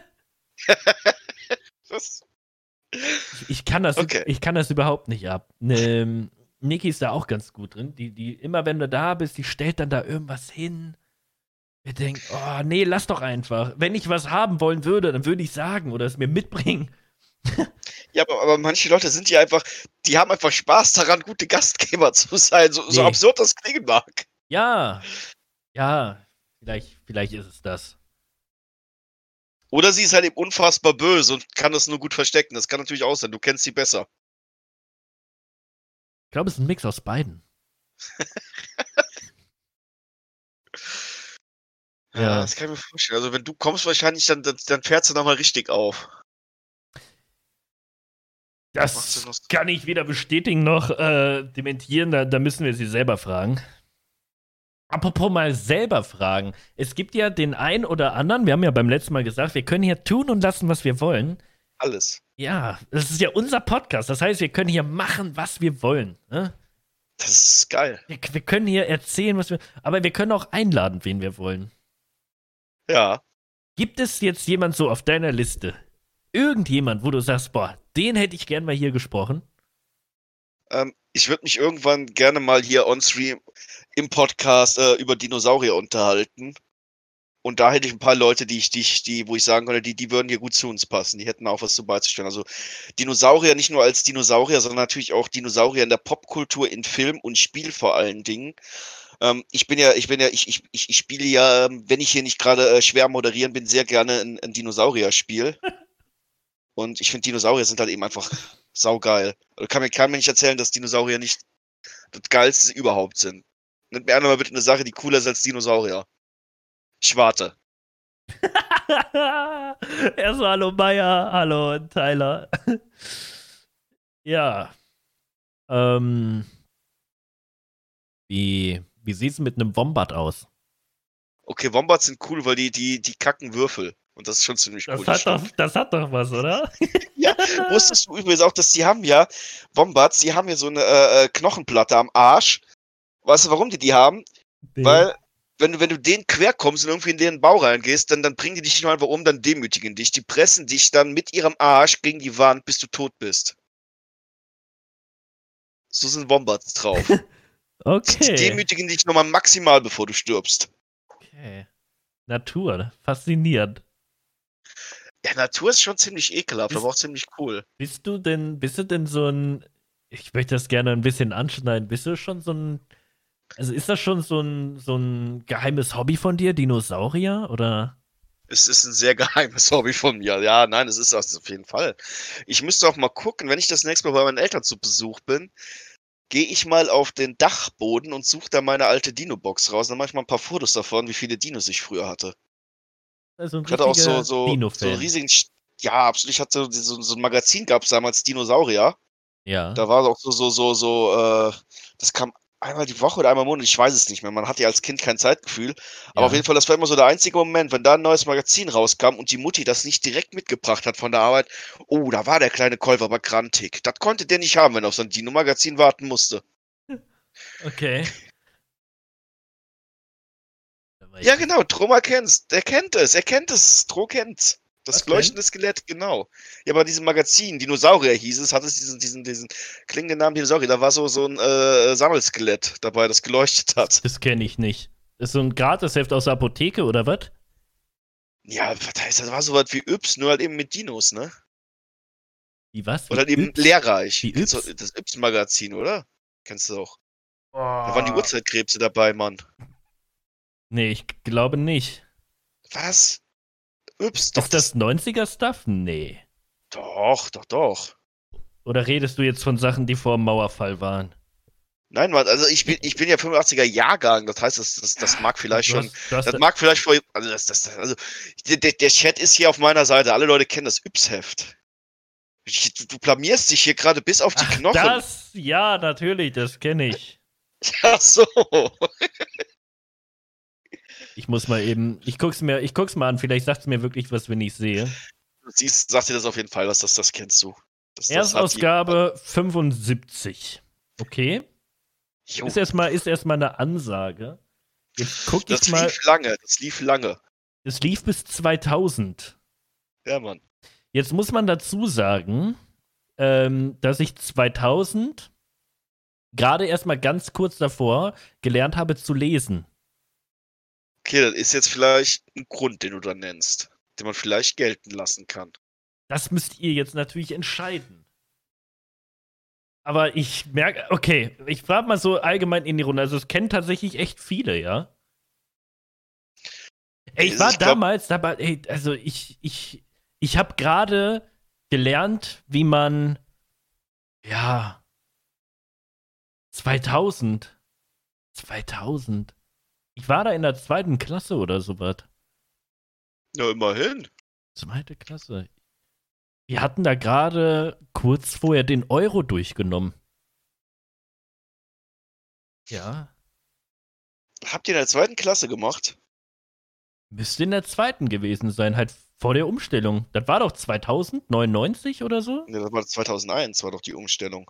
Was? Ich kann das, Okay. ich kann das überhaupt nicht ab. Niki ist da auch ganz gut drin. Die immer wenn du da bist, die stellt dann da irgendwas hin. Wir denken, oh, nee, lass doch einfach. Wenn ich was haben wollen würde, dann würde ich sagen oder es mir mitbringen. Ja, aber manche Leute sind ja einfach, die haben einfach Spaß daran, gute Gastgeber zu sein, so Nee. absurd das klingen mag. Ja, ja, vielleicht ist es das. Oder sie ist halt eben unfassbar böse und kann das nur gut verstecken. Das kann natürlich auch sein, du kennst sie besser. Ich glaube, es ist ein Mix aus beiden. Ja, das kann ich mir vorstellen. Also wenn du kommst wahrscheinlich, dann fährst du nochmal richtig auf. Machst Das du noch so- kann ich weder bestätigen noch dementieren. Da müssen wir sie selber fragen. Apropos mal selber fragen. Es gibt ja den einen oder anderen, wir haben ja beim letzten Mal gesagt, wir können hier tun und lassen, was wir wollen. Alles. Ja, das ist ja unser Podcast. Das heißt, wir können hier machen, was wir wollen. Ne? Das ist geil. Wir können hier erzählen, was wir. Aber wir können auch einladen, wen wir wollen. Ja. Gibt es jetzt jemand so auf deiner Liste? Irgendjemand, wo du sagst, boah, den hätte ich gern mal hier gesprochen? Ich würde mich irgendwann gerne mal hier on-stream im Podcast über Dinosaurier unterhalten. Und da hätte ich ein paar Leute, wo ich sagen könnte, die würden hier gut zu uns passen. Die hätten auch was zu beizustellen. Also Dinosaurier nicht nur als Dinosaurier, sondern natürlich auch Dinosaurier in der Popkultur, in Film und Spiel vor allen Dingen. Ich spiele ja, wenn ich hier nicht gerade schwer moderieren bin, sehr gerne ein Dinosaurier-Spiel. Und ich finde, Dinosaurier sind halt eben einfach saugeil. Also kann mir nicht erzählen, dass Dinosaurier nicht das Geilste überhaupt sind. Nennt mir einer mal bitte eine Sache, die cooler ist als Dinosaurier. Ich warte. Erstmal hallo Meier, hallo Tyler. Ja. Wie sieht's mit einem Wombat aus? Okay, Wombats sind cool, weil die kacken Würfel. Und das ist schon ziemlich cool. Das hat doch was, oder? Ja, wusstest du übrigens auch, dass Wombats, die haben ja so eine Knochenplatte am Arsch. Weißt du, warum die haben? Nee. Weil, wenn du denen quer kommst und irgendwie in deren Bau reingehst, dann bringen die dich nicht nur einfach um, dann demütigen dich. Die pressen dich dann mit ihrem Arsch gegen die Wand, bis du tot bist. So sind Wombats drauf. Die Okay. demütigen dich nochmal maximal, bevor du stirbst. Okay. Natur, faszinierend. Ja, Natur ist schon ziemlich ekelhaft, aber auch ziemlich cool. Bist du denn so ein, ich möchte das gerne ein bisschen anschneiden, bist du schon so ein, also ist das schon so ein geheimes Hobby von dir, Dinosaurier, oder? Es ist ein sehr geheimes Hobby von mir. Ja, nein, es ist das auf jeden Fall. Ich müsste auch mal gucken, wenn ich das nächste Mal bei meinen Eltern zu Besuch bin, gehe ich mal auf den Dachboden und suche da meine alte Dino-Box raus. Dann mache ich mal ein paar Fotos davon, wie viele Dinos ich früher hatte. Also ein Ich hatte auch so Dino-Fan. riesigen. Ja, absolut. Ich hatte so ein Magazin, gab es damals, Dinosaurier. Ja. Da war auch das kam einmal die Woche oder einmal im Monat, ich weiß es nicht mehr. Man hatte ja als Kind kein Zeitgefühl. Aber Ja. auf jeden Fall, das war immer so der einzige Moment, wenn da ein neues Magazin rauskam und die Mutti das nicht direkt mitgebracht hat von der Arbeit. Oh, da war der kleine Käufer aber grantig. Das konnte der nicht haben, wenn er auf so ein Dino-Magazin warten musste. Okay. Ja, genau, Troma kennt's. Er kennt es. Tro kennt's. Das Was leuchtende Skelett, genau. Ja, bei diesem Magazin, Dinosaurier hieß es, hat es diesen klingenden Namen Dinosaurier. Da war so ein Sammelskelett dabei, das geleuchtet hat. Das kenne ich nicht. Ist so ein Gratisheft aus der Apotheke oder was? Ja, das war so was wie Yps, nur halt eben mit Dinos, ne? Wie was? Oder halt eben Yps? lehrreich. Wie Kennst du Yps? das Yps-Magazin, oder? Kennst du auch. Da waren die Oh. Urzeitkrebse dabei, Mann. Nee, ich glaube nicht. Was? Yps, doch. Ist das 90er-Stuff? Nee. Doch. Oder redest du jetzt von Sachen, die vor dem Mauerfall waren? Nein, Mann, also ich bin ja 85er Jahrgang, das heißt, das mag vielleicht Du schon. hast Das mag vielleicht vor. Also der Chat ist hier auf meiner Seite. Alle Leute kennen das Yps-Heft. Du blamierst dich hier gerade bis auf die Knochen. Ja, natürlich, das kenne ich. Ach so. Ich muss mal eben, ich guck's mal an, vielleicht sagt's mir wirklich was, wenn ich sehe. Du siehst, sag dir das auf jeden Fall, das kennst du. Das Erstausgabe 75. Okay. Jo, Ist erstmal eine Ansage. Jetzt guck ich das mal. Das lief lange. Es lief bis 2000. Ja, Mann. Jetzt muss man dazu sagen, dass ich 2000 gerade erstmal ganz kurz davor gelernt habe zu lesen. Okay, das ist jetzt vielleicht ein Grund, den du da nennst, den man vielleicht gelten lassen kann. Das müsst ihr jetzt natürlich entscheiden. Aber ich merke, okay, ich frage mal so allgemein in die Runde. Also es kennen tatsächlich echt viele, ja? Ey, ich war damals dabei, ey, also ich habe gerade gelernt, wie man, ja, 2000. Ich war da in der 2. Klasse oder sowas. Ja, immerhin. 2. Klasse. Wir hatten da gerade kurz vorher den Euro durchgenommen. Ja. Habt ihr in der 2. Klasse gemacht? Müsste in der 2. gewesen sein, halt vor der Umstellung. Das war doch 2099 oder so? Ne, das war 2001, war doch die Umstellung.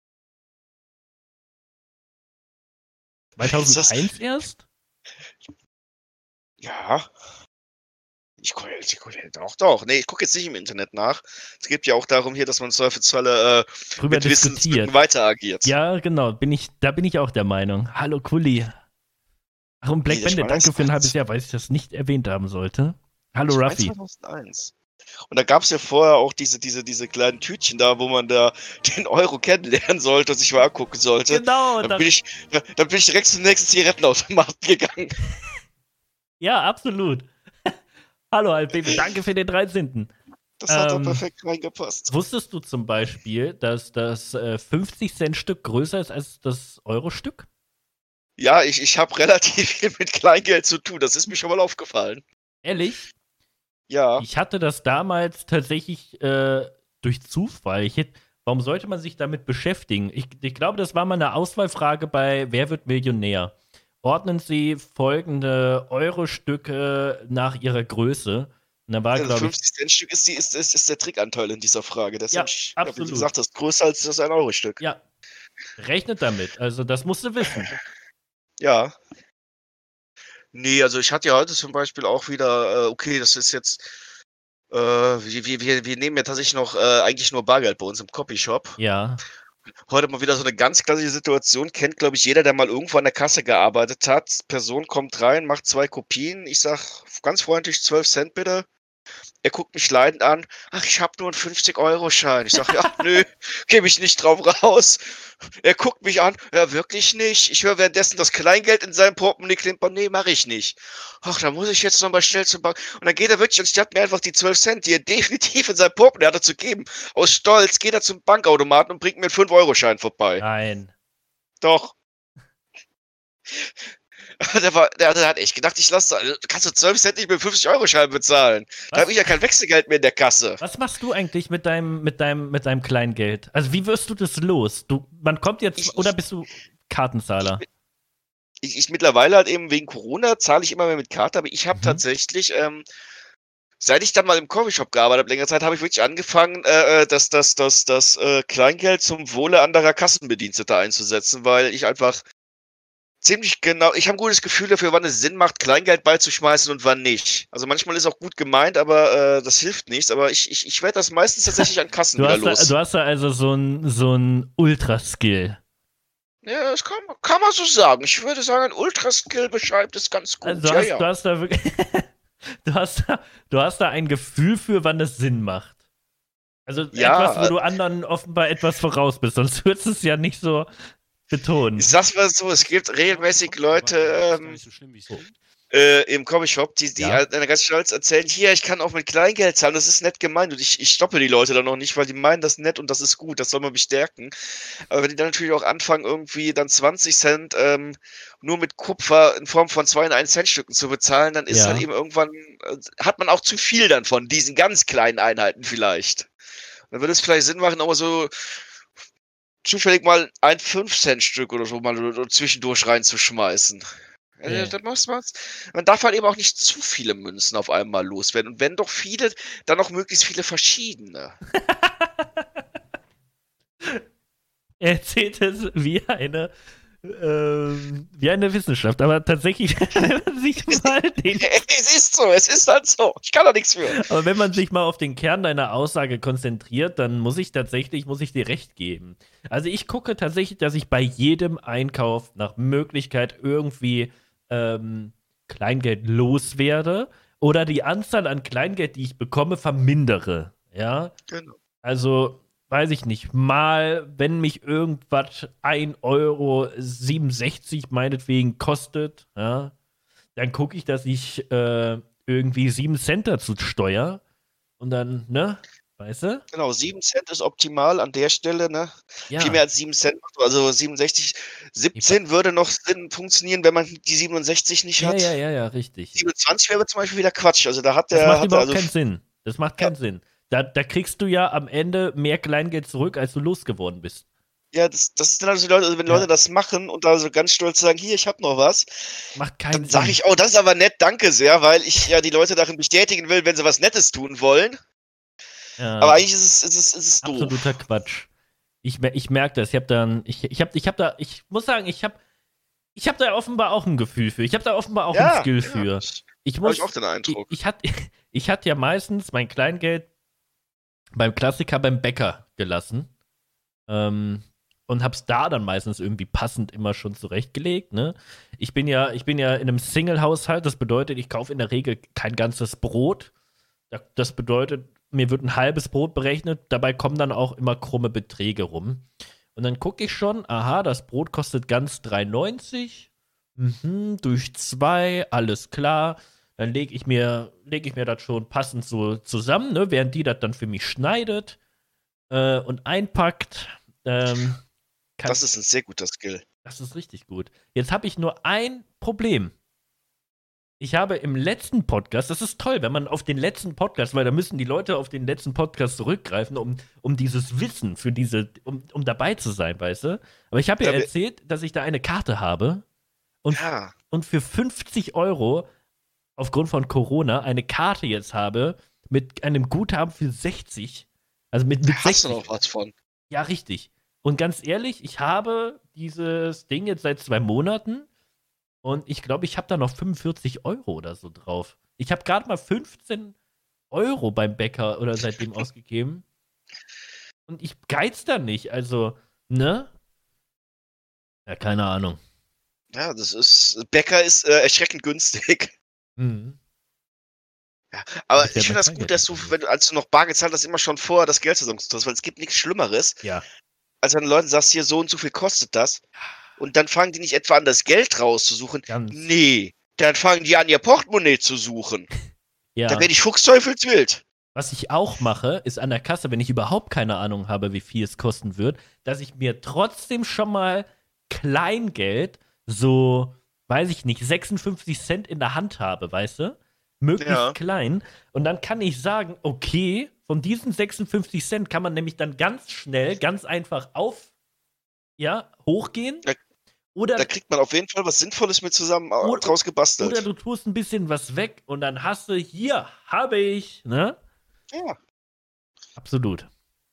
2001 erst? Ja. Doch. Nee, ich gucke jetzt nicht im Internet nach. Es geht ja auch darum hier, dass man Zweifelsfalle drüber mit Wissenslücken weiter agiert. Ja, genau. Da bin ich auch der Meinung. Hallo, Kuli. Ach, und Black Bandit, danke für ein halbes Jahr, weil ich das nicht erwähnt haben sollte. Hallo, Ruffy. 2001. Und da gab es ja vorher auch diese kleinen Tütchen da, wo man da den Euro kennenlernen sollte und sich mal angucken sollte. Genau. Dann bin ich direkt zum nächsten Zigarettenautomaten gegangen. Ja, absolut. Hallo, Altbaby, danke für den 13. Das hat doch perfekt reingepasst. Wusstest du zum Beispiel, dass das 50-Cent-Stück größer ist als das Euro-Stück? Ja, ich habe relativ viel mit Kleingeld zu tun. Das ist mir schon mal aufgefallen. Ehrlich? Ja. Ich hatte das damals tatsächlich durch Zufall. Warum sollte man sich damit beschäftigen? Ich glaube, das war mal eine Auswahlfrage bei Wer wird Millionär? Ordnen Sie folgende Euro-Stücke nach ihrer Größe. Und da war, das 50-Cent-Stück ist der Trickanteil in dieser Frage. Das ja, ist, absolut. Wie du gesagt hast, größer als das 1-Euro-Stück. Ja, rechnet damit. Also das musst du wissen. Ja. Nee, also ich hatte ja heute zum Beispiel auch wieder, okay, das ist jetzt, wir nehmen ja tatsächlich noch eigentlich nur Bargeld bei uns im Copyshop. Ja. Heute mal wieder so eine ganz klassische Situation, kennt, glaube ich, jeder, der mal irgendwo an der Kasse gearbeitet hat. Person kommt rein, macht 2 Kopien. Ich sag ganz freundlich 12 Cent bitte. Er guckt mich leidend an. Ach, ich habe nur einen 50-Euro-Schein. Ich sag, ja, nö, gebe ich nicht drauf raus. Er guckt mich an. Ja, wirklich nicht. Ich höre währenddessen das Kleingeld in seinem Portemonnaie klimpern. Nee, mache ich nicht. Ach, da muss ich jetzt noch mal schnell zur Bank. Und dann geht er wirklich, anstatt mir einfach die 12 Cent, die er definitiv in seinem Portemonnaie hatte, zu geben, aus Stolz geht er zum Bankautomaten und bringt mir einen 5-Euro-Schein vorbei. Nein. Doch. Der hat echt gedacht, kannst du 12 Cent nicht mit 50-Euro-Schein bezahlen. Da habe ich ja kein Wechselgeld mehr in der Kasse. Was machst du eigentlich mit deinem Kleingeld? Also wie wirst du das los? Man kommt jetzt, oder bist du Kartenzahler? Ich mittlerweile halt eben wegen Corona zahle ich immer mehr mit Karte, aber ich habe tatsächlich, seit ich dann mal im Coffeeshop gearbeitet habe, längere Zeit, habe ich wirklich angefangen, das Kleingeld zum Wohle anderer Kassenbediensteter einzusetzen, weil ich einfach ziemlich genau, ich habe ein gutes Gefühl dafür, wann es Sinn macht, Kleingeld beizuschmeißen und wann nicht. Also manchmal ist auch gut gemeint, aber das hilft nichts. Aber ich werde das meistens tatsächlich an Kassen wieder los. Du hast da also so ein Ultra-Skill. Ja, das kann man so sagen. Ich würde sagen, ein Ultra-Skill beschreibt es ganz gut. Also du hast da wirklich du hast da ein Gefühl für, wann es Sinn macht. Also etwas, wo du anderen offenbar etwas voraus bist, sonst würdest du es ja nicht so betonen. Ich sag's mal so, es gibt regelmäßig Leute im Coffeeshop, die einer ganz stolz erzählen, hier, ich kann auch mit Kleingeld zahlen, das ist nett gemeint. Und ich stoppe die Leute dann noch nicht, weil die meinen das nett und das ist gut, das soll man bestärken. Aber wenn die dann natürlich auch anfangen, irgendwie dann 20 Cent nur mit Kupfer in Form von 2 1-Cent-Stücken zu bezahlen, dann ist halt eben irgendwann, hat man auch zu viel dann von diesen ganz kleinen Einheiten vielleicht. Dann würde es vielleicht Sinn machen, aber so zufällig mal ein 5-Cent-Stück oder so mal so zwischendurch reinzuschmeißen. Ja. Dann muss man darf halt eben auch nicht zu viele Münzen auf einmal loswerden. Und wenn doch viele, dann auch möglichst viele verschiedene. Er erzählt es wie eine Wissenschaft, aber tatsächlich, wenn man sich mal Es ist halt so. Ich kann da nichts für. aber wenn man sich mal auf den Kern deiner Aussage konzentriert, dann muss ich dir recht geben. Also ich gucke tatsächlich, dass ich bei jedem Einkauf nach Möglichkeit irgendwie Kleingeld loswerde oder die Anzahl an Kleingeld, die ich bekomme, vermindere. Ja, Genau. also weiß ich nicht, mal, wenn mich irgendwas 1,67 € meinetwegen kostet, ja, dann gucke ich, dass ich irgendwie 7 Cent dazu steuer und dann, ne, weißt du? Genau, 7 Cent ist optimal an der Stelle, ne? Ja. Viel mehr als 7 Cent, also 67, 17 würde noch funktionieren, wenn man die 67 nicht hat. Ja, richtig. 27 wäre zum Beispiel wieder Quatsch. Also da hat Das der, macht hat er überhaupt also, keinen Sinn. Das macht keinen Sinn. Da kriegst du ja am Ende mehr Kleingeld zurück, als du losgeworden bist. ja, das ist dann also die Leute, also wenn Leute das machen und da so ganz stolz sagen, hier, ich habe noch was, Macht keinen dann Sinn. sage ich, oh, das ist aber nett, danke sehr, weil ich ja die Leute darin bestätigen will, wenn sie was Nettes tun wollen. Ja, Aber eigentlich ist es doof. absoluter Quatsch. Ich merke das. Ich muss sagen, ich habe da offenbar auch ein Gefühl für. Ich habe da offenbar auch ein Skill für. Ich Habe ich auch den Eindruck. Ich hatte ja meistens mein Kleingeld beim Klassiker beim Bäcker gelassen. Und hab's da dann meistens irgendwie passend immer schon zurechtgelegt, ne? Ich bin ja in einem Single-Haushalt, das bedeutet, ich kaufe in der Regel kein ganzes Brot. Das bedeutet, mir wird ein halbes Brot berechnet, dabei kommen dann auch immer krumme Beträge rum. Und dann gucke ich schon, aha, das Brot kostet ganz 3,90. Durch 2, alles klar. Dann leg ich mir das schon passend so zusammen, ne, während die das dann für mich schneidet und einpackt. Das ist ein sehr guter Skill. Das ist richtig gut. Jetzt habe ich nur ein Problem. Ich habe im letzten Podcast, das ist toll, wenn man auf den letzten Podcast, weil da müssen die Leute auf den letzten Podcast zurückgreifen, um dieses Wissen um dabei zu sein, weißt du? Aber ich habe ja erzählt, dass ich da eine Karte habe und für 50 € aufgrund von Corona eine Karte jetzt habe mit einem Guthaben für 60. Also mit 60. Hast du noch was von? Ja, richtig. Und ganz ehrlich, ich habe dieses Ding jetzt seit 2 Monaten und ich glaube, ich habe da noch 45 € oder so drauf. Ich habe gerade mal 15 € beim Bäcker oder seitdem ausgegeben. Und ich geiz da nicht. Also, ne? Ja, keine Ahnung. Ja, Bäcker ist erschreckend günstig. Mhm. Ja, aber ich finde das gut, dass du, als du noch bar gezahlt hast, immer schon vorher das Geld zusammengezogen hast, weil es gibt nichts Schlimmeres, als wenn du Leuten sagst, hier so und so viel kostet das. Und dann fangen die nicht etwa an, das Geld rauszusuchen. Nee, dann fangen die an, ihr Portemonnaie zu suchen. Ja. Da werde ich fuchsteufelswild. Was ich auch mache, ist an der Kasse, wenn ich überhaupt keine Ahnung habe, wie viel es kosten wird, dass ich mir trotzdem schon mal Kleingeld, so, weiß ich nicht, 56 Cent in der Hand habe, weißt du? Möglichst klein. Und dann kann ich sagen, okay, von diesen 56 Cent kann man nämlich dann ganz schnell, ganz einfach hochgehen. Oder da kriegt man auf jeden Fall was Sinnvolles mit zusammen draus gebastelt. Oder du tust ein bisschen was weg und dann hast du, hier, habe ich, ne? Ja. Absolut.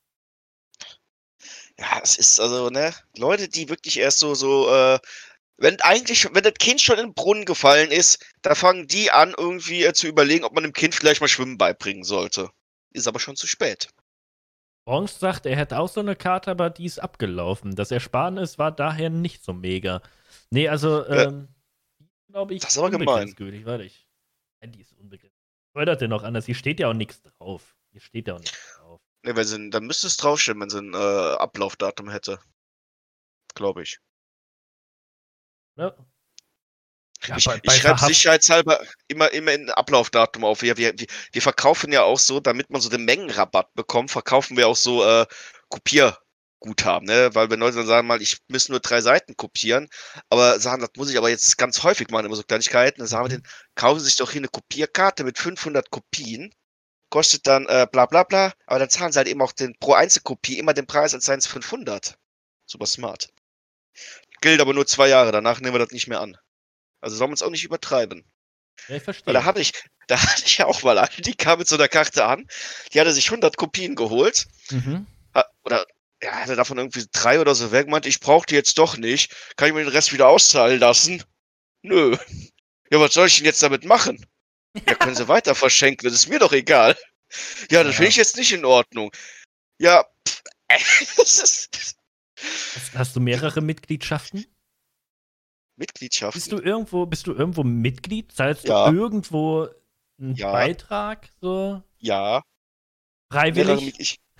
Ja, es ist also, ne, Leute, die wirklich erst so, wenn das Kind schon in den Brunnen gefallen ist, da fangen die an, irgendwie zu überlegen, ob man dem Kind vielleicht mal Schwimmen beibringen sollte. Ist aber schon zu spät. Bronx sagt, er hätte auch so eine Karte, aber die ist abgelaufen. Das Ersparnis war daher nicht so mega. Nee, also, glaube ich, das ist aber gemein. Warte ich. Die ist unbegrenzt. Was soll das denn noch anders? Hier steht ja auch nichts drauf. Ne, dann müsste es draufstehen, wenn sie ein Ablaufdatum hätte. Glaube ich. Ja. Ja, ich schreibe sicherheitshalber immer ein Ablaufdatum auf. Wir verkaufen ja auch so, damit man so den Mengenrabatt bekommt, verkaufen wir auch so Kopierguthaben, ne? Weil wenn Leute dann sagen mal, ich muss nur 3 Seiten kopieren, aber sagen, das muss ich aber jetzt ganz häufig machen, immer so Kleinigkeiten, dann sagen wir denen, kaufen Sie sich doch hier eine Kopierkarte mit 500 Kopien kostet dann bla bla bla, aber dann zahlen sie halt eben auch pro Einzelkopie immer den Preis, als seien es 500. Super smart. Gilt aber nur 2 Jahre, danach nehmen wir das nicht mehr an. Also soll man es auch nicht übertreiben. Ja, ich Weil verstehe. da hatte ich ja auch mal eine, die kam mit so einer Karte an, die hatte sich 100 Kopien geholt. Mhm. Oder er hatte davon irgendwie 3 oder so weg, meinte, ich brauche die jetzt doch nicht. Kann ich mir den Rest wieder auszahlen lassen? Nö. Ja, was soll ich denn jetzt damit machen? Ja, können sie weiter verschenken, das ist mir doch egal. Ja, das finde ich jetzt nicht in Ordnung. Ja, das ist Hast du mehrere Mitgliedschaften? Mitgliedschaft. Bist du irgendwo Mitglied? Zahlst du Ja, irgendwo einen ja, Beitrag so ja. Mehrere freiwillig?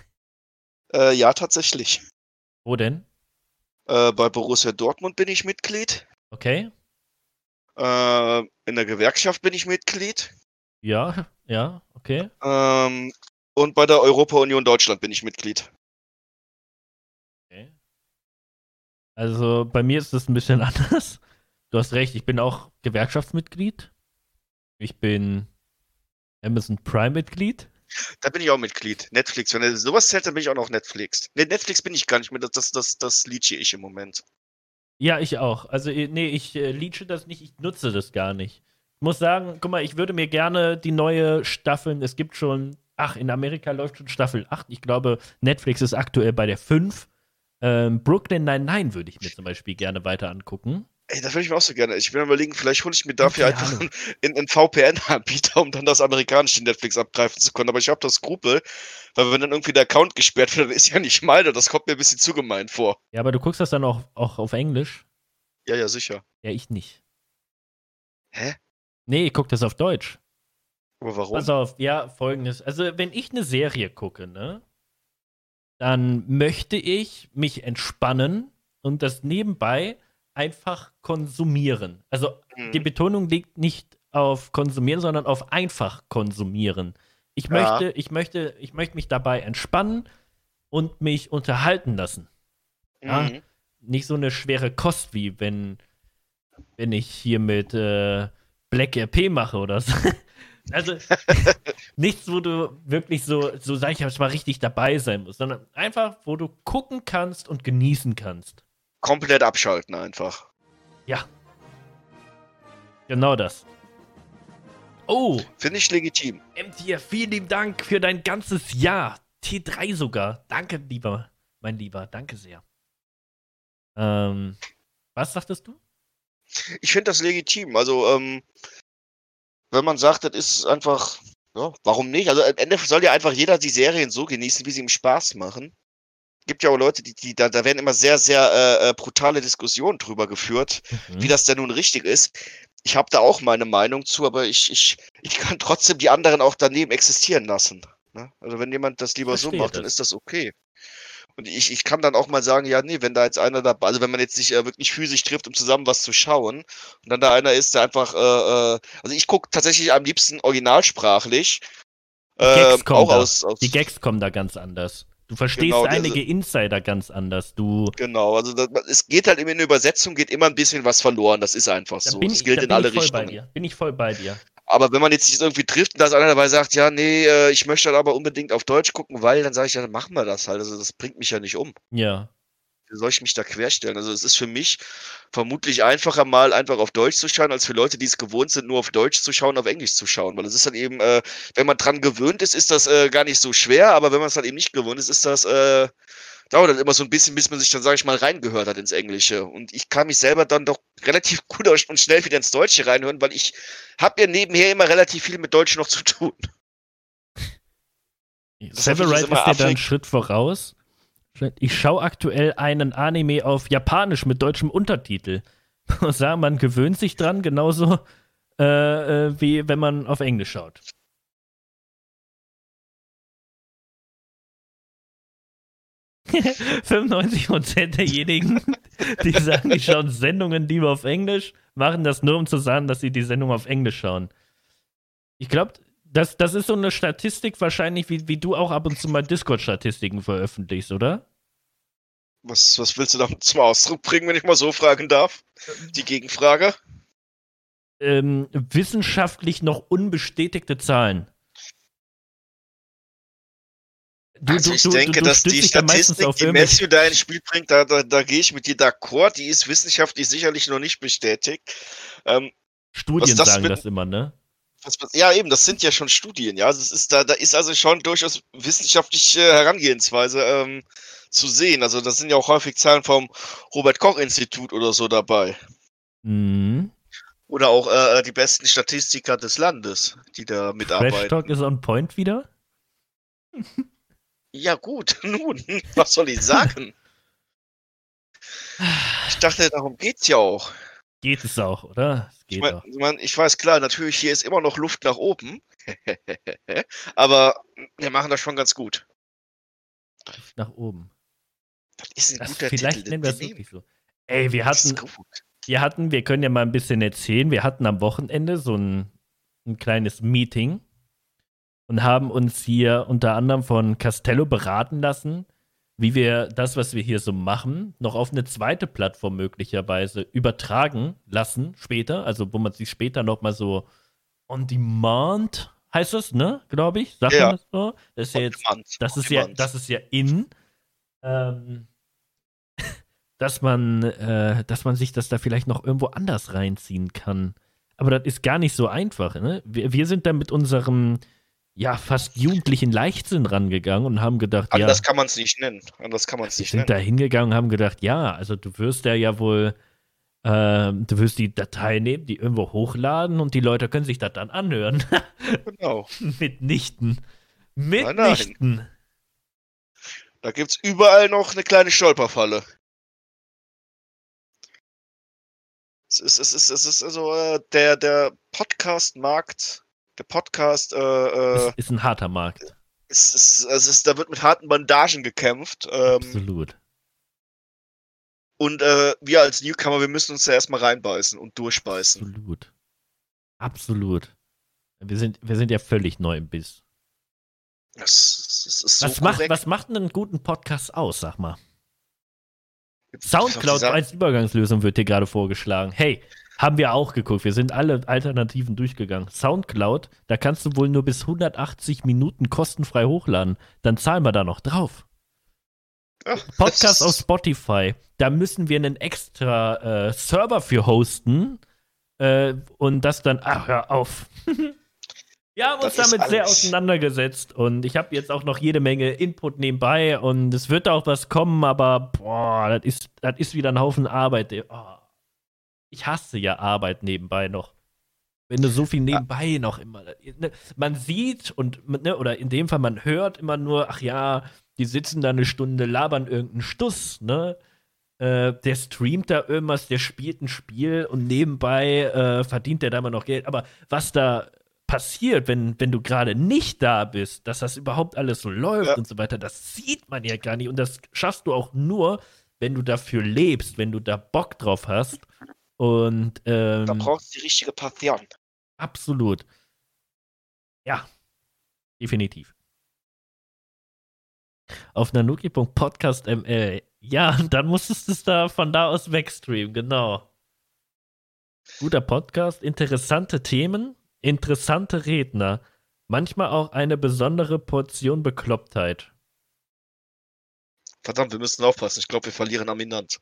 ja, tatsächlich. Wo denn? Bei Borussia Dortmund bin ich Mitglied. Okay. In der Gewerkschaft bin ich Mitglied. Ja, ja, okay. Und bei der Europa-Union Deutschland bin ich Mitglied. Okay. Also bei mir ist das ein bisschen anders. Du hast recht, ich bin auch Gewerkschaftsmitglied. Ich bin Amazon Prime-Mitglied. Da bin ich auch Mitglied. Netflix. Wenn er sowas zählt, dann bin ich auch noch Netflix. Ne, Netflix bin ich gar nicht mehr. Das leache ich im Moment. Ja, ich auch. Also, nee, ich leache das nicht, ich nutze das gar nicht. Ich muss sagen, guck mal, ich würde mir gerne die neue Staffeln, es gibt schon, in Amerika läuft schon Staffel 8. Ich glaube, Netflix ist aktuell bei der 5. Brooklyn Nine-Nine würde ich mir zum Beispiel gerne weiter angucken. Ey, das würde ich mir auch so gerne. Ich will überlegen, vielleicht hole ich mir Keine dafür einfach Ahnung. einen VPN-Anbieter, um dann das amerikanische Netflix abgreifen zu können. Aber ich habe das Skrupel, weil wenn dann irgendwie der Account gesperrt wird, dann ist ja nicht meiner. Das kommt mir ein bisschen zu gemein vor. Ja, aber du guckst das dann auch auf Englisch? Ja, ja, sicher. Ja, ich nicht. Hä? Nee, ich gucke das auf Deutsch. Aber warum? Pass auf, ja, folgendes. Also, wenn ich eine Serie gucke, ne, dann möchte ich mich entspannen und das nebenbei einfach konsumieren. Also die Mhm. Betonung liegt nicht auf konsumieren, sondern auf einfach konsumieren. Ich Ja. möchte, ich möchte, ich möchte mich dabei entspannen und mich unterhalten lassen. Ja? Mhm. Nicht so eine schwere Kost wie wenn ich hier mit Black RP mache oder so. Also nichts, wo du wirklich so sag ich jetzt mal, richtig dabei sein musst, sondern einfach, wo du gucken kannst und genießen kannst. Komplett abschalten einfach. Ja, genau das. Oh, Finde ich legitim. MTF, vielen lieben Dank für dein ganzes Jahr. T3 sogar. Danke, mein Lieber, danke sehr. Was sagtest du? Ich finde das legitim. Also, wenn man sagt, das ist einfach, ja, warum nicht? Also am Ende soll ja einfach jeder die Serien so genießen, wie sie ihm Spaß machen. Gibt ja auch Leute, da werden immer sehr, sehr brutale Diskussionen drüber geführt, wie Mhm. das denn nun richtig ist. Ich habe da auch meine Meinung zu, aber ich kann trotzdem die anderen auch daneben existieren lassen. Ne? Also wenn jemand das Ich lieber so verstehe macht, dann das. ist das okay. Und ich kann dann auch mal sagen, ja, nee, wenn da jetzt einer dabei, also wenn man jetzt sich wirklich physisch trifft, um zusammen was zu schauen, und dann da einer ist, der einfach, also ich gucke tatsächlich am liebsten originalsprachlich, Die Gags kommen auch da. aus, Die Gags kommen da ganz anders. Du verstehst genau, einige Insider ganz anders. genau, also es geht halt immer in der Übersetzung, geht immer ein bisschen was verloren, das ist einfach so. Das gilt Da in bin ich alle voll bei Richtungen. dir. Bin ich voll bei dir. Aber wenn man jetzt sich irgendwie trifft und da ist einer dabei, sagt, ja, nee, ich möchte dann aber unbedingt auf Deutsch gucken, weil, dann sage ich, ja, dann machen wir das halt. Also das bringt mich ja nicht um. Ja. Wie soll ich mich da querstellen? Also es ist für mich vermutlich einfacher, mal einfach auf Deutsch zu schauen, als für Leute, die es gewohnt sind, nur auf Deutsch zu schauen, auf Englisch zu schauen. Weil es ist dann eben, wenn man dran gewöhnt ist das gar nicht so schwer, aber wenn man es dann eben nicht gewohnt ist das, dauert dann immer so ein bisschen, bis man sich dann, sage ich mal, reingehört hat ins Englische. Und ich kann mich selber dann doch relativ gut und schnell wieder ins Deutsche reinhören, weil ich habe ja nebenher immer relativ viel mit Deutsch noch zu tun. Deshalb finde ich das Severide immer ist dir da einen affig. Schritt voraus. Ich schaue aktuell einen Anime auf Japanisch mit deutschem Untertitel. Ich muss sagen, man gewöhnt sich dran, genauso wie wenn man auf Englisch schaut. %95 derjenigen, die sagen, die schauen Sendungen lieber auf Englisch, machen das nur, um zu sagen, dass sie die Sendung auf Englisch schauen. Ich glaube, das ist so eine Statistik wahrscheinlich, wie du auch ab und zu mal Discord-Statistiken veröffentlichst, oder? Was willst du da zum Ausdruck bringen, wenn ich mal so fragen darf? Die Gegenfrage? Wissenschaftlich noch unbestätigte Zahlen. Also ich denke, dass die stützt dich da meistens Statistik, auf die irgendwelche Matthew da ins Spiel bringt, da gehe ich mit dir d'accord, die ist wissenschaftlich sicherlich noch nicht bestätigt. Was Studien das sagen mit, das immer, ne? ja eben, das sind ja schon Studien, ja. Das ist, da ist also schon durchaus wissenschaftliche Herangehensweise zu sehen. Also das sind ja auch häufig Zahlen vom Robert-Koch-Institut oder so dabei. Mhm. Oder auch die besten Statistiker des Landes, die da Trash mitarbeiten. Talk ist on point wieder? Ja gut, nun, was soll ich sagen? Ich dachte, darum geht's ja auch. Geht es auch, oder? Es Ich geht auch. meine, ich weiß klar, natürlich, hier ist immer noch Luft nach oben. Aber wir machen das schon ganz gut. Nach oben. Das ist ein guter Vielleicht Titel. nennen wir es den wirklich so. Ey, wir können ja mal ein bisschen erzählen, wir hatten am Wochenende so ein kleines Meeting und haben uns hier unter anderem von Castello beraten lassen, wie wir das, was wir hier so machen, noch auf eine zweite Plattform möglicherweise übertragen lassen später, also wo man sich später noch mal so on demand heißt das, ne, glaube ich, sagt Ja, man das so? Das ist ja jetzt, das ist ja in, dass man sich das da vielleicht noch irgendwo anders reinziehen kann. Aber das ist gar nicht so einfach, ne? Wir sind da mit unserem, ja, fast jugendlichen Leichtsinn rangegangen und haben gedacht, anders ja, kann man es nicht nennen. Anders kann man es wir nicht sind nennen. da hingegangen und haben gedacht, ja, also du wirst ja wohl, du wirst die Datei nehmen, die irgendwo hochladen und die Leute können sich das dann anhören. Genau. Mitnichten. Nein. Mitnichten. Da gibt's überall noch eine kleine Stolperfalle. Es ist also der Podcast-Markt, der Podcast, Ist ein harter Markt. da wird mit harten Bandagen gekämpft. Absolut. Und wir als Newcomer, wir müssen uns da erstmal reinbeißen und durchbeißen. Absolut. Absolut. Wir sind ja völlig neu im Biss. Das ist so korrekt. Was macht denn einen guten Podcast aus, sag mal? Jetzt Soundcloud als Übergangslösung wird dir gerade vorgeschlagen. Hey, haben wir auch geguckt. Wir sind alle Alternativen durchgegangen. Soundcloud, da kannst du wohl nur bis 180 Minuten kostenfrei hochladen. Dann zahlen wir da noch drauf. Ja, Podcast auf Spotify, da müssen wir einen extra Server für hosten und das dann, ach, hör auf. Wir haben uns damit sehr auseinandergesetzt und ich habe jetzt auch noch jede Menge Input nebenbei und es wird auch was kommen, aber boah, das ist wieder ein Haufen Arbeit. Oh. Ich hasse ja Arbeit nebenbei noch. Wenn du so viel nebenbei noch immer. Man sieht und, ne, oder in dem Fall, man hört immer nur, ach ja, die sitzen da eine Stunde, labern irgendeinen Stuss, ne? Der streamt da irgendwas, der spielt ein Spiel und nebenbei verdient der da immer noch Geld. Aber was da passiert, wenn du gerade nicht da bist, dass das überhaupt alles so läuft und so weiter, das sieht man ja gar nicht. Und das schaffst du auch nur, wenn du dafür lebst, wenn du da Bock drauf hast. Und da brauchst du die richtige Passion. Absolut. Ja, definitiv. Auf nanuki.podcastml. Ja, dann musstest du es da von da aus wegstreamen, genau. Guter Podcast, interessante Themen, interessante Redner, manchmal auch eine besondere Portion Beklopptheit. Verdammt, wir müssen aufpassen. Ich glaube, wir verlieren am Inhalt.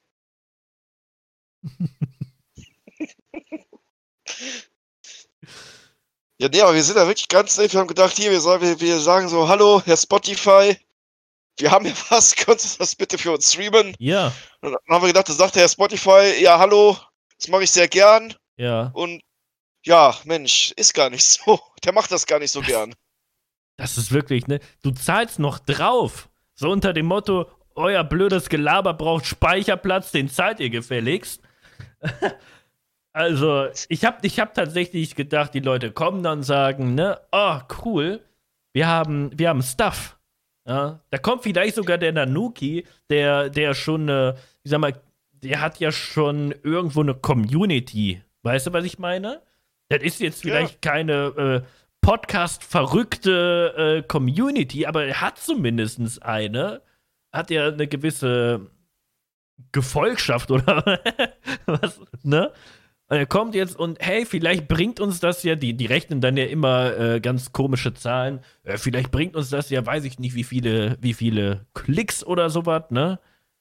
Ja, nee, aber wir sind da wirklich ganz nett. Wir haben gedacht, hier, wir sagen so, hallo, Herr Spotify, wir haben hier was, könntest du das bitte für uns streamen? Ja. Und dann haben wir gedacht, da sagt der Herr Spotify, ja, hallo, das mache ich sehr gern. Ja. Und ja, Mensch, ist gar nicht so. Der macht das gar nicht so gern. Das ist wirklich, ne? Du zahlst noch drauf. So unter dem Motto, euer blödes Gelaber braucht Speicherplatz, den zahlt ihr gefälligst. Also, ich hab tatsächlich gedacht, die Leute kommen dann und sagen, ne, oh, cool, wir haben Stuff. Ja, da kommt vielleicht sogar der Nanuki, der schon, ich sag mal, der hat ja schon irgendwo eine Community. Weißt du, was ich meine? Das ist jetzt vielleicht keine Podcast-verrückte Community, aber er hat zumindest eine. Hat ja eine gewisse Gefolgschaft oder was, ne? Und er kommt jetzt und hey, vielleicht bringt uns das ja, die rechnen dann ja immer ganz komische Zahlen. Vielleicht bringt uns das ja, weiß ich nicht, wie viele Klicks oder sowas, ne?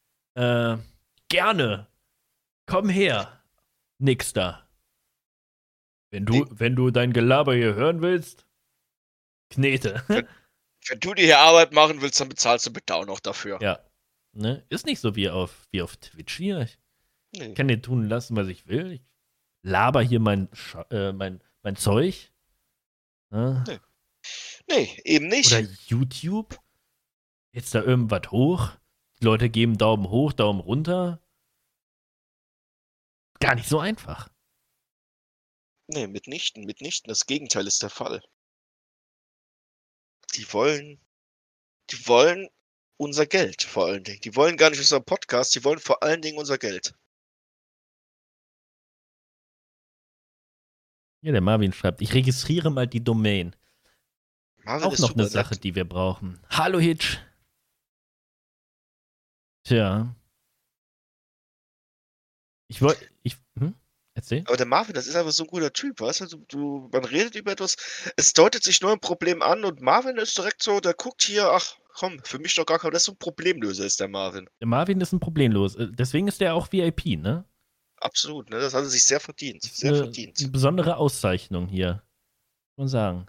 Gerne. Komm her. Nix da. Wenn du dein Gelaber hier hören willst, Knete. Wenn du dir hier Arbeit machen willst, dann bezahlst du bitte auch noch dafür. Ja. Ne? Ist nicht so wie auf Twitch hier. Nee. Ich kann dir tun lassen, was ich will. Ich laber hier mein Zeug. Ne? Nee, eben nicht. Oder YouTube. Jetzt da irgendwas hoch. Die Leute geben Daumen hoch, Daumen runter. Gar nicht so einfach. Nee, mitnichten. Das Gegenteil ist der Fall. Die wollen unser Geld vor allen Dingen. Die wollen gar nicht unseren Podcast, die wollen vor allen Dingen unser Geld. Ja, der Marvin schreibt, ich registriere mal die Domain. Marvin Auch ist noch super eine Sache, nett. die wir brauchen. Hallo Hitch. Tja. Erzähl. Aber der Marvin, das ist einfach so ein guter Typ, weißt du? Man redet über etwas, es deutet sich nur ein Problem an und Marvin ist direkt so, der guckt hier, ach komm, für mich doch gar kein, das ist so ein Problemlöser, ist der Marvin. Der Marvin ist ein Problemlos. Deswegen ist der auch VIP, ne? Absolut, ne? Das hat er sich sehr verdient. Das ist Sehr eine verdient. besondere Auszeichnung hier. Muss man sagen.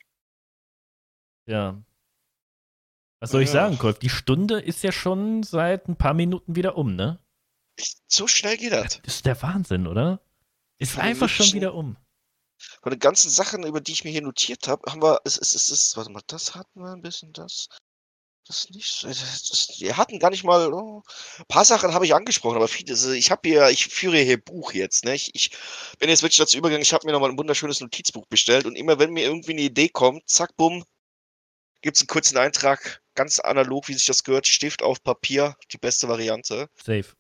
Ja. Was soll ich Ja. sagen, Kolf? Die Stunde ist ja schon seit ein paar Minuten wieder ne? So schnell geht das. Das ist der Wahnsinn, oder? Ist Von den einfach schon möglichen- wieder um. Von den ganzen Sachen, über die ich mir hier notiert habe, haben wir, warte mal, das hatten wir ein bisschen, das nicht, wir hatten gar nicht mal, ein paar Sachen habe ich angesprochen, aber viele, also ich führe hier Buch jetzt, ne? Ich bin jetzt wirklich dazu übergegangen, ich habe mir nochmal ein wunderschönes Notizbuch bestellt und immer wenn mir irgendwie eine Idee kommt, zack, bumm, gibt's einen kurzen Eintrag, ganz analog, wie sich das gehört, Stift auf Papier, die beste Variante. Safe.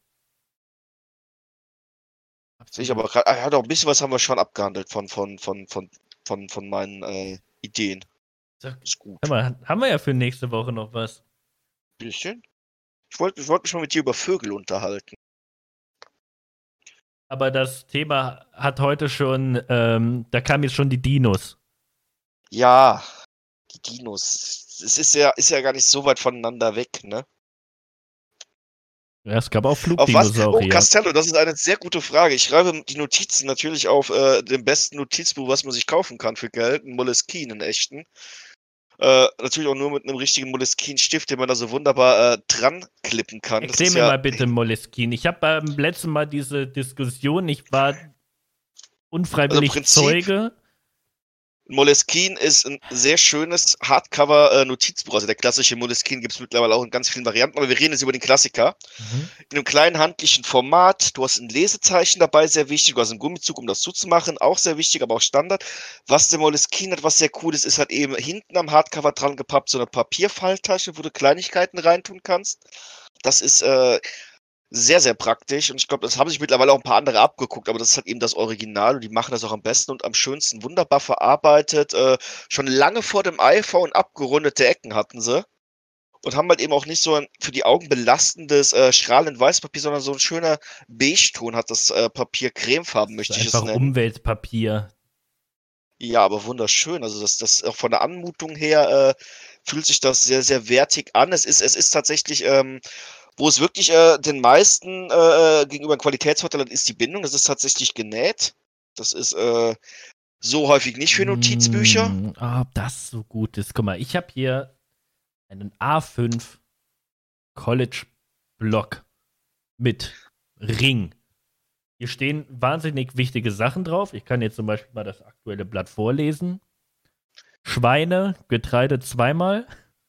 Sehe ich aber gerade, ja, doch ein bisschen was haben wir schon abgehandelt von meinen Ideen. Ist gut. Haben wir ja für nächste Woche noch was. Bisschen. Ich wollte mich mal mit dir über Vögel unterhalten. Aber das Thema hat heute schon, da kamen jetzt schon die Dinos. Ja, die Dinos. Es ist ja gar nicht so weit voneinander weg, ne? Ja, es gab auch Auf was? Flugdinosaurier. Oh, Castello, das ist eine sehr gute Frage. Ich schreibe die Notizen natürlich auf dem besten Notizbuch, was man sich kaufen kann für Geld, einen Moleskine, einen echten. Natürlich auch nur mit einem richtigen Moleskine-Stift, den man da so wunderbar dran klippen kann. Erklär mir mal bitte Moleskine. Ich habe beim letzten Mal diese Diskussion, ich war unfreiwillig Zeuge. Moleskine ist ein sehr schönes Hardcover-Notizbuch. Also der klassische Moleskine gibt es mittlerweile auch in ganz vielen Varianten, aber wir reden jetzt über den Klassiker. In einem kleinen handlichen Format. Du hast ein Lesezeichen dabei, sehr wichtig. Du hast einen Gummizug, um das zuzumachen, auch sehr wichtig, aber auch Standard. Was der Moleskine hat, was sehr cool ist, ist halt eben hinten am Hardcover dran gepappt so eine Papierfalttasche, wo du Kleinigkeiten reintun kannst. Das ist sehr, sehr praktisch und ich glaube, das haben sich mittlerweile auch ein paar andere abgeguckt, aber das ist halt eben das Original und die machen das auch am besten und am schönsten, wunderbar verarbeitet. Schon lange vor dem iPhone abgerundete Ecken hatten sie und haben halt eben auch nicht so ein für die Augen belastendes strahlend Weißpapier, sondern so ein schöner Beige-Ton hat das Papier, cremefarben möchte ich es einfach nennen. Umweltpapier. Ja, aber wunderschön. Also das auch von der Anmutung her fühlt sich das sehr, sehr wertig an. Es ist tatsächlich, wo es wirklich den meisten gegenüber ein Qualitätsvorteil hat, ist die Bindung. Das ist tatsächlich genäht. Das ist so häufig nicht für Notizbücher. Ob das so gut ist. Guck mal, ich habe hier einen A5 College-Block mit Ring. Hier stehen wahnsinnig wichtige Sachen drauf. Ich kann jetzt zum Beispiel mal das aktuelle Blatt vorlesen. Schweine, Getreide zweimal.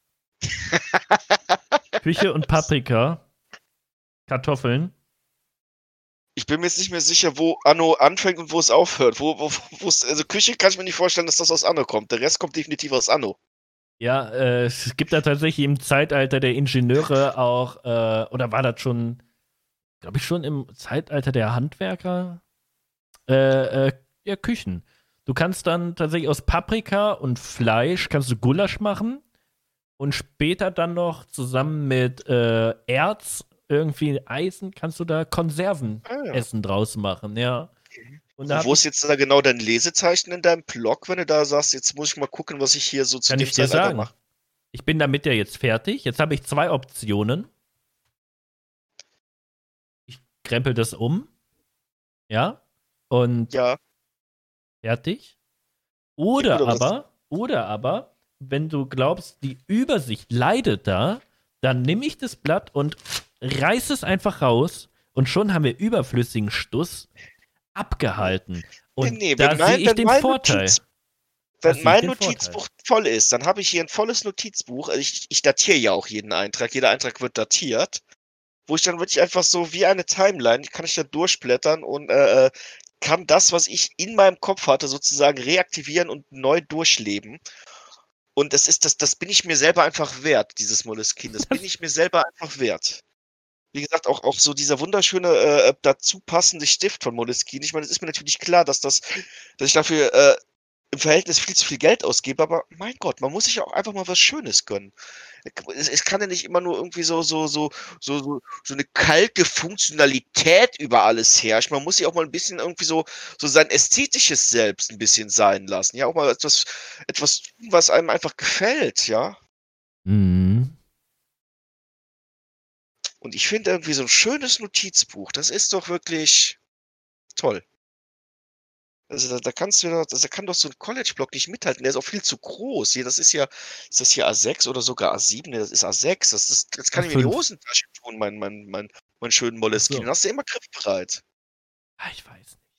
Küche und Paprika. Kartoffeln. Ich bin mir jetzt nicht mehr sicher, wo Anno anfängt und wo es aufhört. Also Küche kann ich mir nicht vorstellen, dass das aus Anno kommt. Der Rest kommt definitiv aus Anno. Ja, es gibt da tatsächlich im Zeitalter der Ingenieure auch, oder war das schon, glaube ich, schon im Zeitalter der Handwerker? Ja, Küchen. Du kannst dann tatsächlich aus Paprika und Fleisch kannst du Gulasch machen und später dann noch zusammen mit Erz, irgendwie Eisen, kannst du da Konservenessen draus machen, ja. Und da Und wo ist jetzt da genau dein Lesezeichen in deinem Blog, wenn du da sagst, jetzt muss ich mal gucken, was ich hier so zu kann dem ich dir Zeitalter sagen, mache? ich bin damit ja jetzt fertig. Jetzt habe ich 2 Optionen. Ich krempel das um, ja, und Ja, fertig. ja gut, aber das, Oder aber, wenn du glaubst, die Übersicht leidet da, dann nehme ich das Blatt und reiß es einfach raus und schon haben wir überflüssigen Stuss abgehalten. Und nee, da sehe ich den Vorteil. Da wenn sehe ich mein den Vorteil. Notizbuch voll ist, dann habe ich hier ein volles Notizbuch. Also ich datiere ja auch jeden Eintrag. Jeder Eintrag wird datiert, wo ich dann wirklich einfach so wie eine Timeline, die kann ich da durchblättern und kann das, was ich in meinem Kopf hatte, sozusagen reaktivieren und neu durchleben. Und das bin ich mir selber einfach wert, dieses Moleskine. Das bin ich mir selber einfach wert. Wie gesagt, auch so dieser wunderschöne dazu passende Stift von Moleskine. Ich meine, es ist mir natürlich klar, dass ich dafür im Verhältnis viel zu viel Geld ausgebe, aber mein Gott, man muss sich auch einfach mal was Schönes gönnen. Es kann ja nicht immer nur irgendwie so eine kalte Funktionalität über alles herrschen. Man muss sich auch mal ein bisschen irgendwie so sein ästhetisches Selbst ein bisschen sein lassen. Ja, auch mal etwas tun, was einem einfach gefällt, ja. Mhm. Und ich finde irgendwie so ein schönes Notizbuch, das ist doch wirklich toll. Also da kannst du doch, da kann doch so ein College-Block nicht mithalten. Der ist auch viel zu groß. Hier, ist das hier A6 oder sogar A7? Ne, das ist A6. Das kann ich mir in die A5. Hosentasche tun, mein schönen Ach Moleskine. so. Den hast du immer griffbereit. Ah, ich weiß nicht.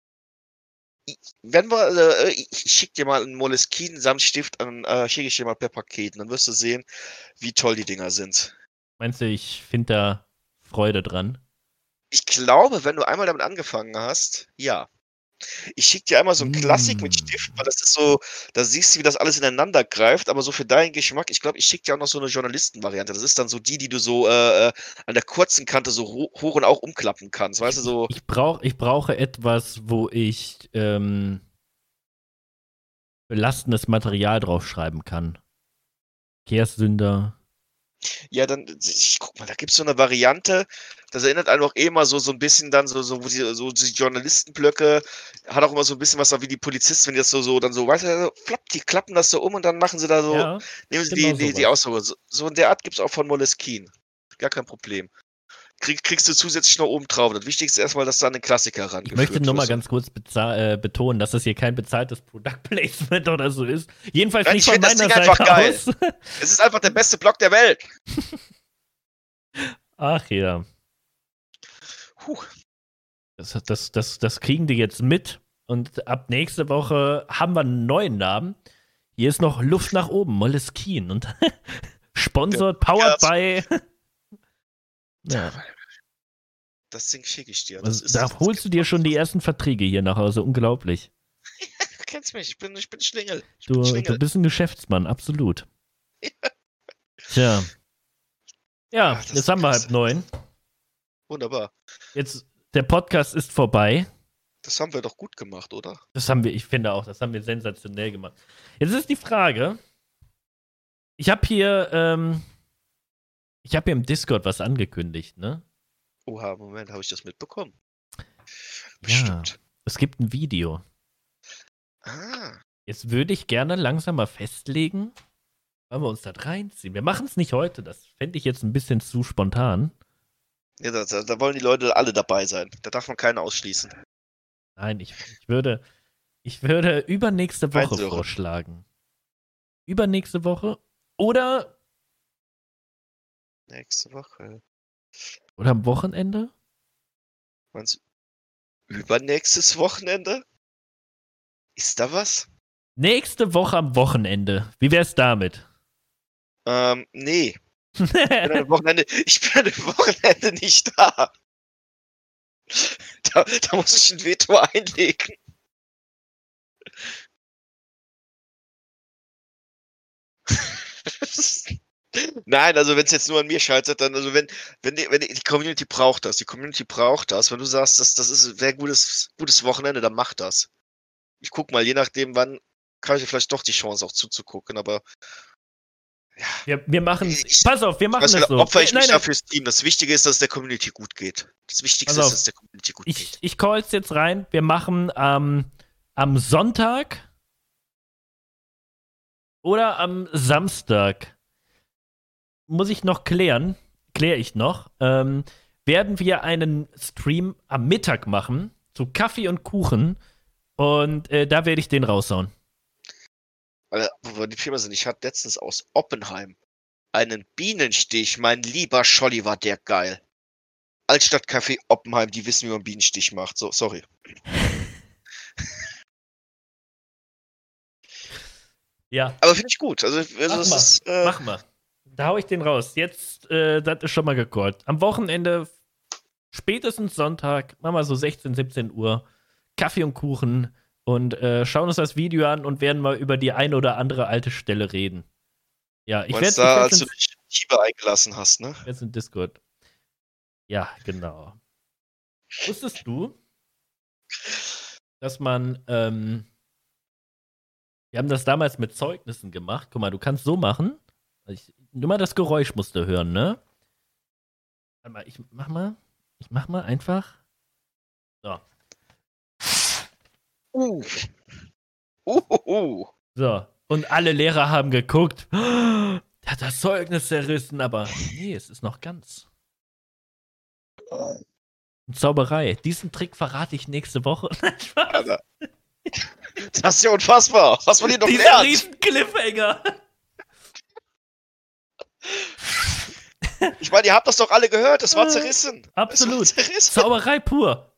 Wenn wir, ich schicke dir mal einen Moleskine-Samtstift schicke ich dir mal per Paket. Und dann wirst du sehen, wie toll die Dinger sind. Meinst du, ich finde da Freude dran? Ich glaube, wenn du einmal damit angefangen hast, ja. Ich schicke dir einmal so 'n Klassik mit Mm. Stift, weil das ist so, da siehst du, wie das alles ineinander greift, aber so für deinen Geschmack, ich glaube, ich schicke dir auch noch so 'ne Journalistenvariante. Das ist dann so die du so, an der kurzen Kante so hoch und auch umklappen kannst, weißt du, so. Ich brauche etwas, wo ich belastendes Material draufschreiben kann. Verkehrssünder. Ja, dann guck mal, da gibt's so 'ne Variante, das erinnert einen auch eh immer so 'n bisschen dann wo die Journalistenblöcke hat auch immer so 'n bisschen was da wie die Polizisten, wenn die das dann so, weißt du, flapp, die klappen das so um und dann machen sie da so, Ja, nehmen sie genau die sowas. Ausdrucke. So in der Art gibt's auch von Moleskine. Gar kein Problem. Kriegst du zusätzlich noch oben drauf. Das Wichtigste ist erstmal, dass da an den Klassiker Ich möchte rangeführt nur mal wirst. ganz kurz betonen, dass das hier kein bezahltes Product Placement oder so ist. Jedenfalls Nein, nicht ich von finde das meiner Ding einfach Seite geil. aus. Es ist einfach der beste Block der Welt. Ach ja. Puh. Das kriegen die jetzt mit. Und ab nächste Woche haben wir einen neuen Namen. Hier ist noch Luft nach oben, Moleskine. Und sponsored, powered by. Ja. Das Ding schicke ich dir. Da holst du dir schon die ersten Verträge hier nach Hause. Unglaublich. Du kennst mich, ich bin Schlingel. Du bist ein Geschäftsmann, absolut. Tja. Ja, Ach, jetzt haben wir 8:30. Wunderbar. Jetzt, der Podcast ist vorbei. Das haben wir doch gut gemacht, oder? Ich finde auch, das haben wir sensationell gemacht. Jetzt ist die Frage, ich habe hier im Discord was angekündigt, ne? Oha, Moment, habe ich das mitbekommen? Ja, Bestimmt. es gibt ein Video. Ah. Jetzt würde ich gerne langsam mal festlegen, wann wir uns da reinziehen. Wir machen es nicht heute, das fände ich jetzt ein bisschen zu spontan. Ja, da wollen die Leute alle dabei sein. Da darf man keinen ausschließen. Nein, ich würde übernächste Woche Einsuche. vorschlagen. Übernächste Woche oder Nächste Woche. am Wochenende? Meinst du übernächstes Wochenende? Ist da was? Nächste Woche am Wochenende. Wie wär's damit? Nee. Ich bin am Wochenende nicht da. Da muss ich ein Veto einlegen. Nein, also wenn es jetzt nur an mir scheitert, dann, also wenn die Community braucht das. Die Community braucht das. Wenn du sagst, das wäre gutes Wochenende, dann mach das. Ich guck mal, je nachdem, wann, kann ich dir vielleicht doch die Chance auch zuzugucken, aber Wir machen, Ich, pass auf, wir machen weißt das du, so. opfer ich mich Nein, da fürs Team. Das Wichtige ist, dass es der Community gut geht. Das Wichtigste Pass ist, auf. dass es der Community gut geht. Ich call's jetzt rein. Wir machen am Sonntag oder am Samstag. Muss ich noch kläre ich noch. Werden wir einen Stream am Mittag machen zu Kaffee und Kuchen und da werde ich den raushauen. Alter, wo wir die Firma sind, ich hatte letztens aus Oppenheim einen Bienenstich. Mein lieber Scholli, war der geil. Altstadtcafé Oppenheim, die wissen, wie man Bienenstich macht. So, sorry. Ja, Aber finde ich gut. Also, mach mal. Da hau ich den raus. Jetzt, das ist schon mal gecallt. Am Wochenende, spätestens Sonntag, machen wir so 16, 17 Uhr, Kaffee und Kuchen und schauen uns das Video an und werden mal über die ein oder andere alte Stelle reden. Ja, ich als werde du dich Liebe eingelassen hast, ne? jetzt in Discord. Ja, genau. Wusstest du, dass man, wir haben das damals mit Zeugnissen gemacht. Guck mal, du kannst so machen. Nur mal das Geräusch musst du hören, ne? Warte mal, ich mach mal einfach. So. So. Und alle Lehrer haben geguckt. Der hat das Zeugnis zerrissen, aber nee, es ist noch ganz. Zauberei. Diesen Trick verrate ich nächste Woche. Alter. Das ist ja unfassbar. Was man hier noch Dieser lernt. riesen Cliffhanger. Ich meine, ihr habt das doch alle gehört. Es war zerrissen. Absolut. Es war zerrissen. Zauberei pur.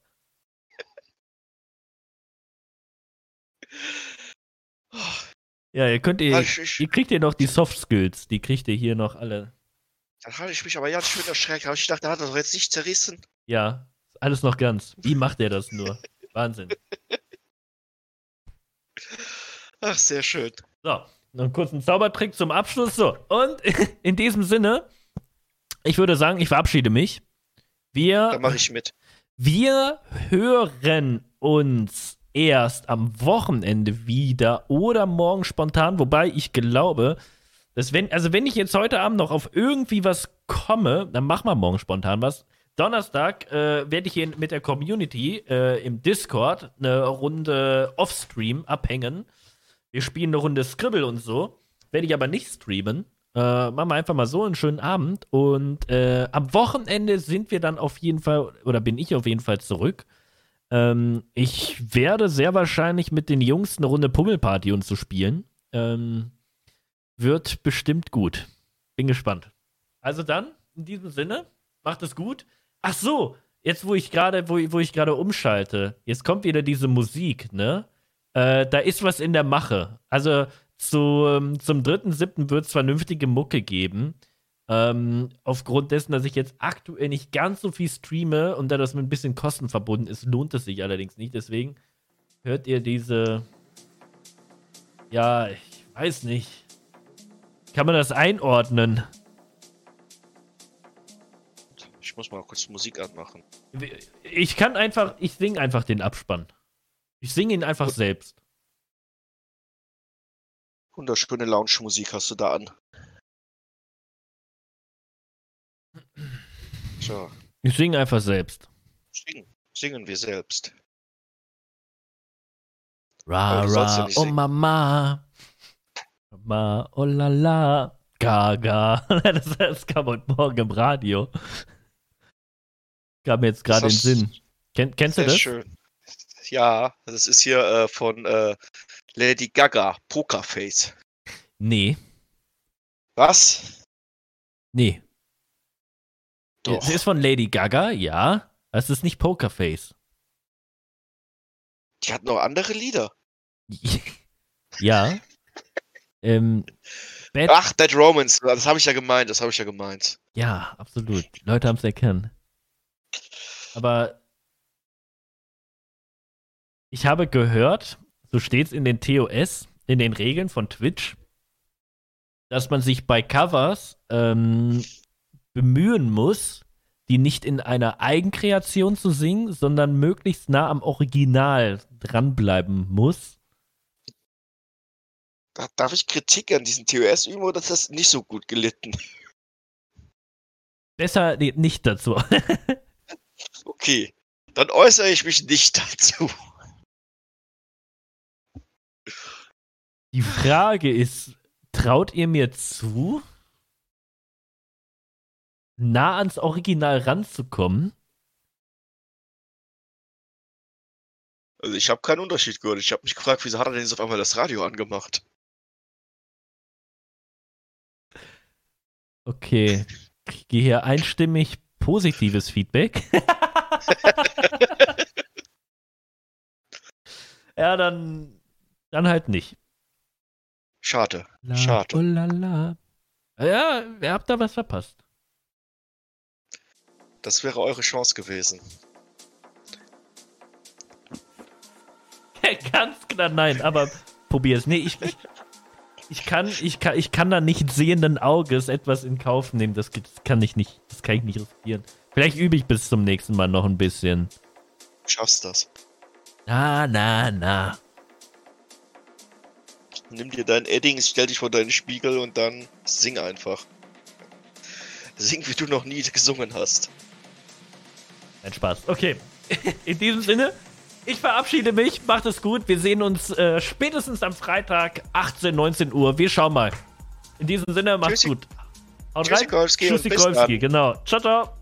Ja, ihr kriegt ihr noch die Soft Skills. Die kriegt ihr hier noch alle. Dann hatte ich mich aber ganz schön erschreckt. Ich dachte, der hat das doch jetzt nicht zerrissen. Ja, alles noch ganz. Wie macht er das nur? Wahnsinn. Ach, sehr schön. So, noch einen kurzen Zaubertrick zum Abschluss. So, und in diesem Sinne, ich würde sagen, ich verabschiede mich. Da mache ich mit. Wir hören uns erst am Wochenende wieder oder morgen spontan, wobei ich glaube, dass wenn ich jetzt heute Abend noch auf irgendwie was komme, dann machen wir morgen spontan was. Donnerstag werde ich hier mit der Community im Discord eine Runde Offstream abhängen. Wir spielen eine Runde Scribble und so. Werde ich aber nicht streamen. Machen wir einfach mal so einen schönen Abend. Und am Wochenende sind wir dann auf jeden Fall, oder bin ich auf jeden Fall zurück. Ich werde sehr wahrscheinlich mit den Jungs eine Runde Pummelparty und so spielen. Wird bestimmt gut. Bin gespannt. Also dann, in diesem Sinne, macht es gut. Ach so, jetzt wo ich gerade umschalte, jetzt kommt wieder diese Musik, ne? Da ist was in der Mache. Also zum 3.7. wird es vernünftige Mucke geben. Aufgrund dessen, dass ich jetzt aktuell nicht ganz so viel streame und da das mit ein bisschen Kosten verbunden ist, lohnt es sich allerdings nicht. Deswegen hört ihr diese. Ja, ich weiß nicht. Kann man das einordnen? Ich muss mal kurz Musik anmachen. Ich singe einfach den Abspann. Ich singe ihn einfach selbst. Wunderschöne Lounge-Musik hast du da an. So. Ich singe einfach selbst. Singen wir selbst. Ra, Aber du sollst ja ra, nicht oh singen. Mama. Mama, oh la la. Gaga. Das kam heute Morgen im Radio. Kam mir jetzt gerade in den Sinn. Kennst du Sehr das? schön. Ja, das ist hier von Lady Gaga, Pokerface. Nee. Was? Nee. Doch. Es ist von Lady Gaga, ja. Es ist nicht Pokerface. Die hat noch andere Lieder. Ja. Ach, Dead Romance, das habe ich ja gemeint. Ja, absolut. Die Leute haben es erkannt. Aber ich habe gehört, so steht es in den TOS, in den Regeln von Twitch, dass man sich bei Covers bemühen muss, die nicht in einer Eigenkreation zu singen, sondern möglichst nah am Original dranbleiben muss. Darf ich Kritik an diesen TOS üben oder ist das nicht so gut gelitten? Besser nicht dazu. Okay, dann äußere ich mich nicht dazu. Die Frage ist, traut ihr mir zu, nah ans Original ranzukommen? Also ich habe keinen Unterschied gehört. Ich habe mich gefragt, wieso hat er denn jetzt auf einmal das Radio angemacht? Okay, ich gehe hier einstimmig positives Feedback. Ja, dann halt nicht. Schade. La, Schade. oh la, la. Ja, ihr habt da was verpasst. Das wäre eure Chance gewesen. Ganz klar nein, aber probier's. Nee, ich kann da nicht sehenden Auges etwas in Kauf nehmen. Das kann ich nicht riskieren. Vielleicht übe ich bis zum nächsten Mal noch ein bisschen. Du schaffst das. Na. Nimm dir dein Edding, stell dich vor deinen Spiegel und dann sing einfach. Sing, wie du noch nie gesungen hast. Ein Spaß. Okay. In diesem Sinne, ich verabschiede mich. Macht es gut. Wir sehen uns spätestens am Freitag, 18, 19 Uhr. Wir schauen mal. In diesem Sinne, macht's gut. Haut rein. Tschüssikowski, Tschüssikowski, genau. Ciao, ciao.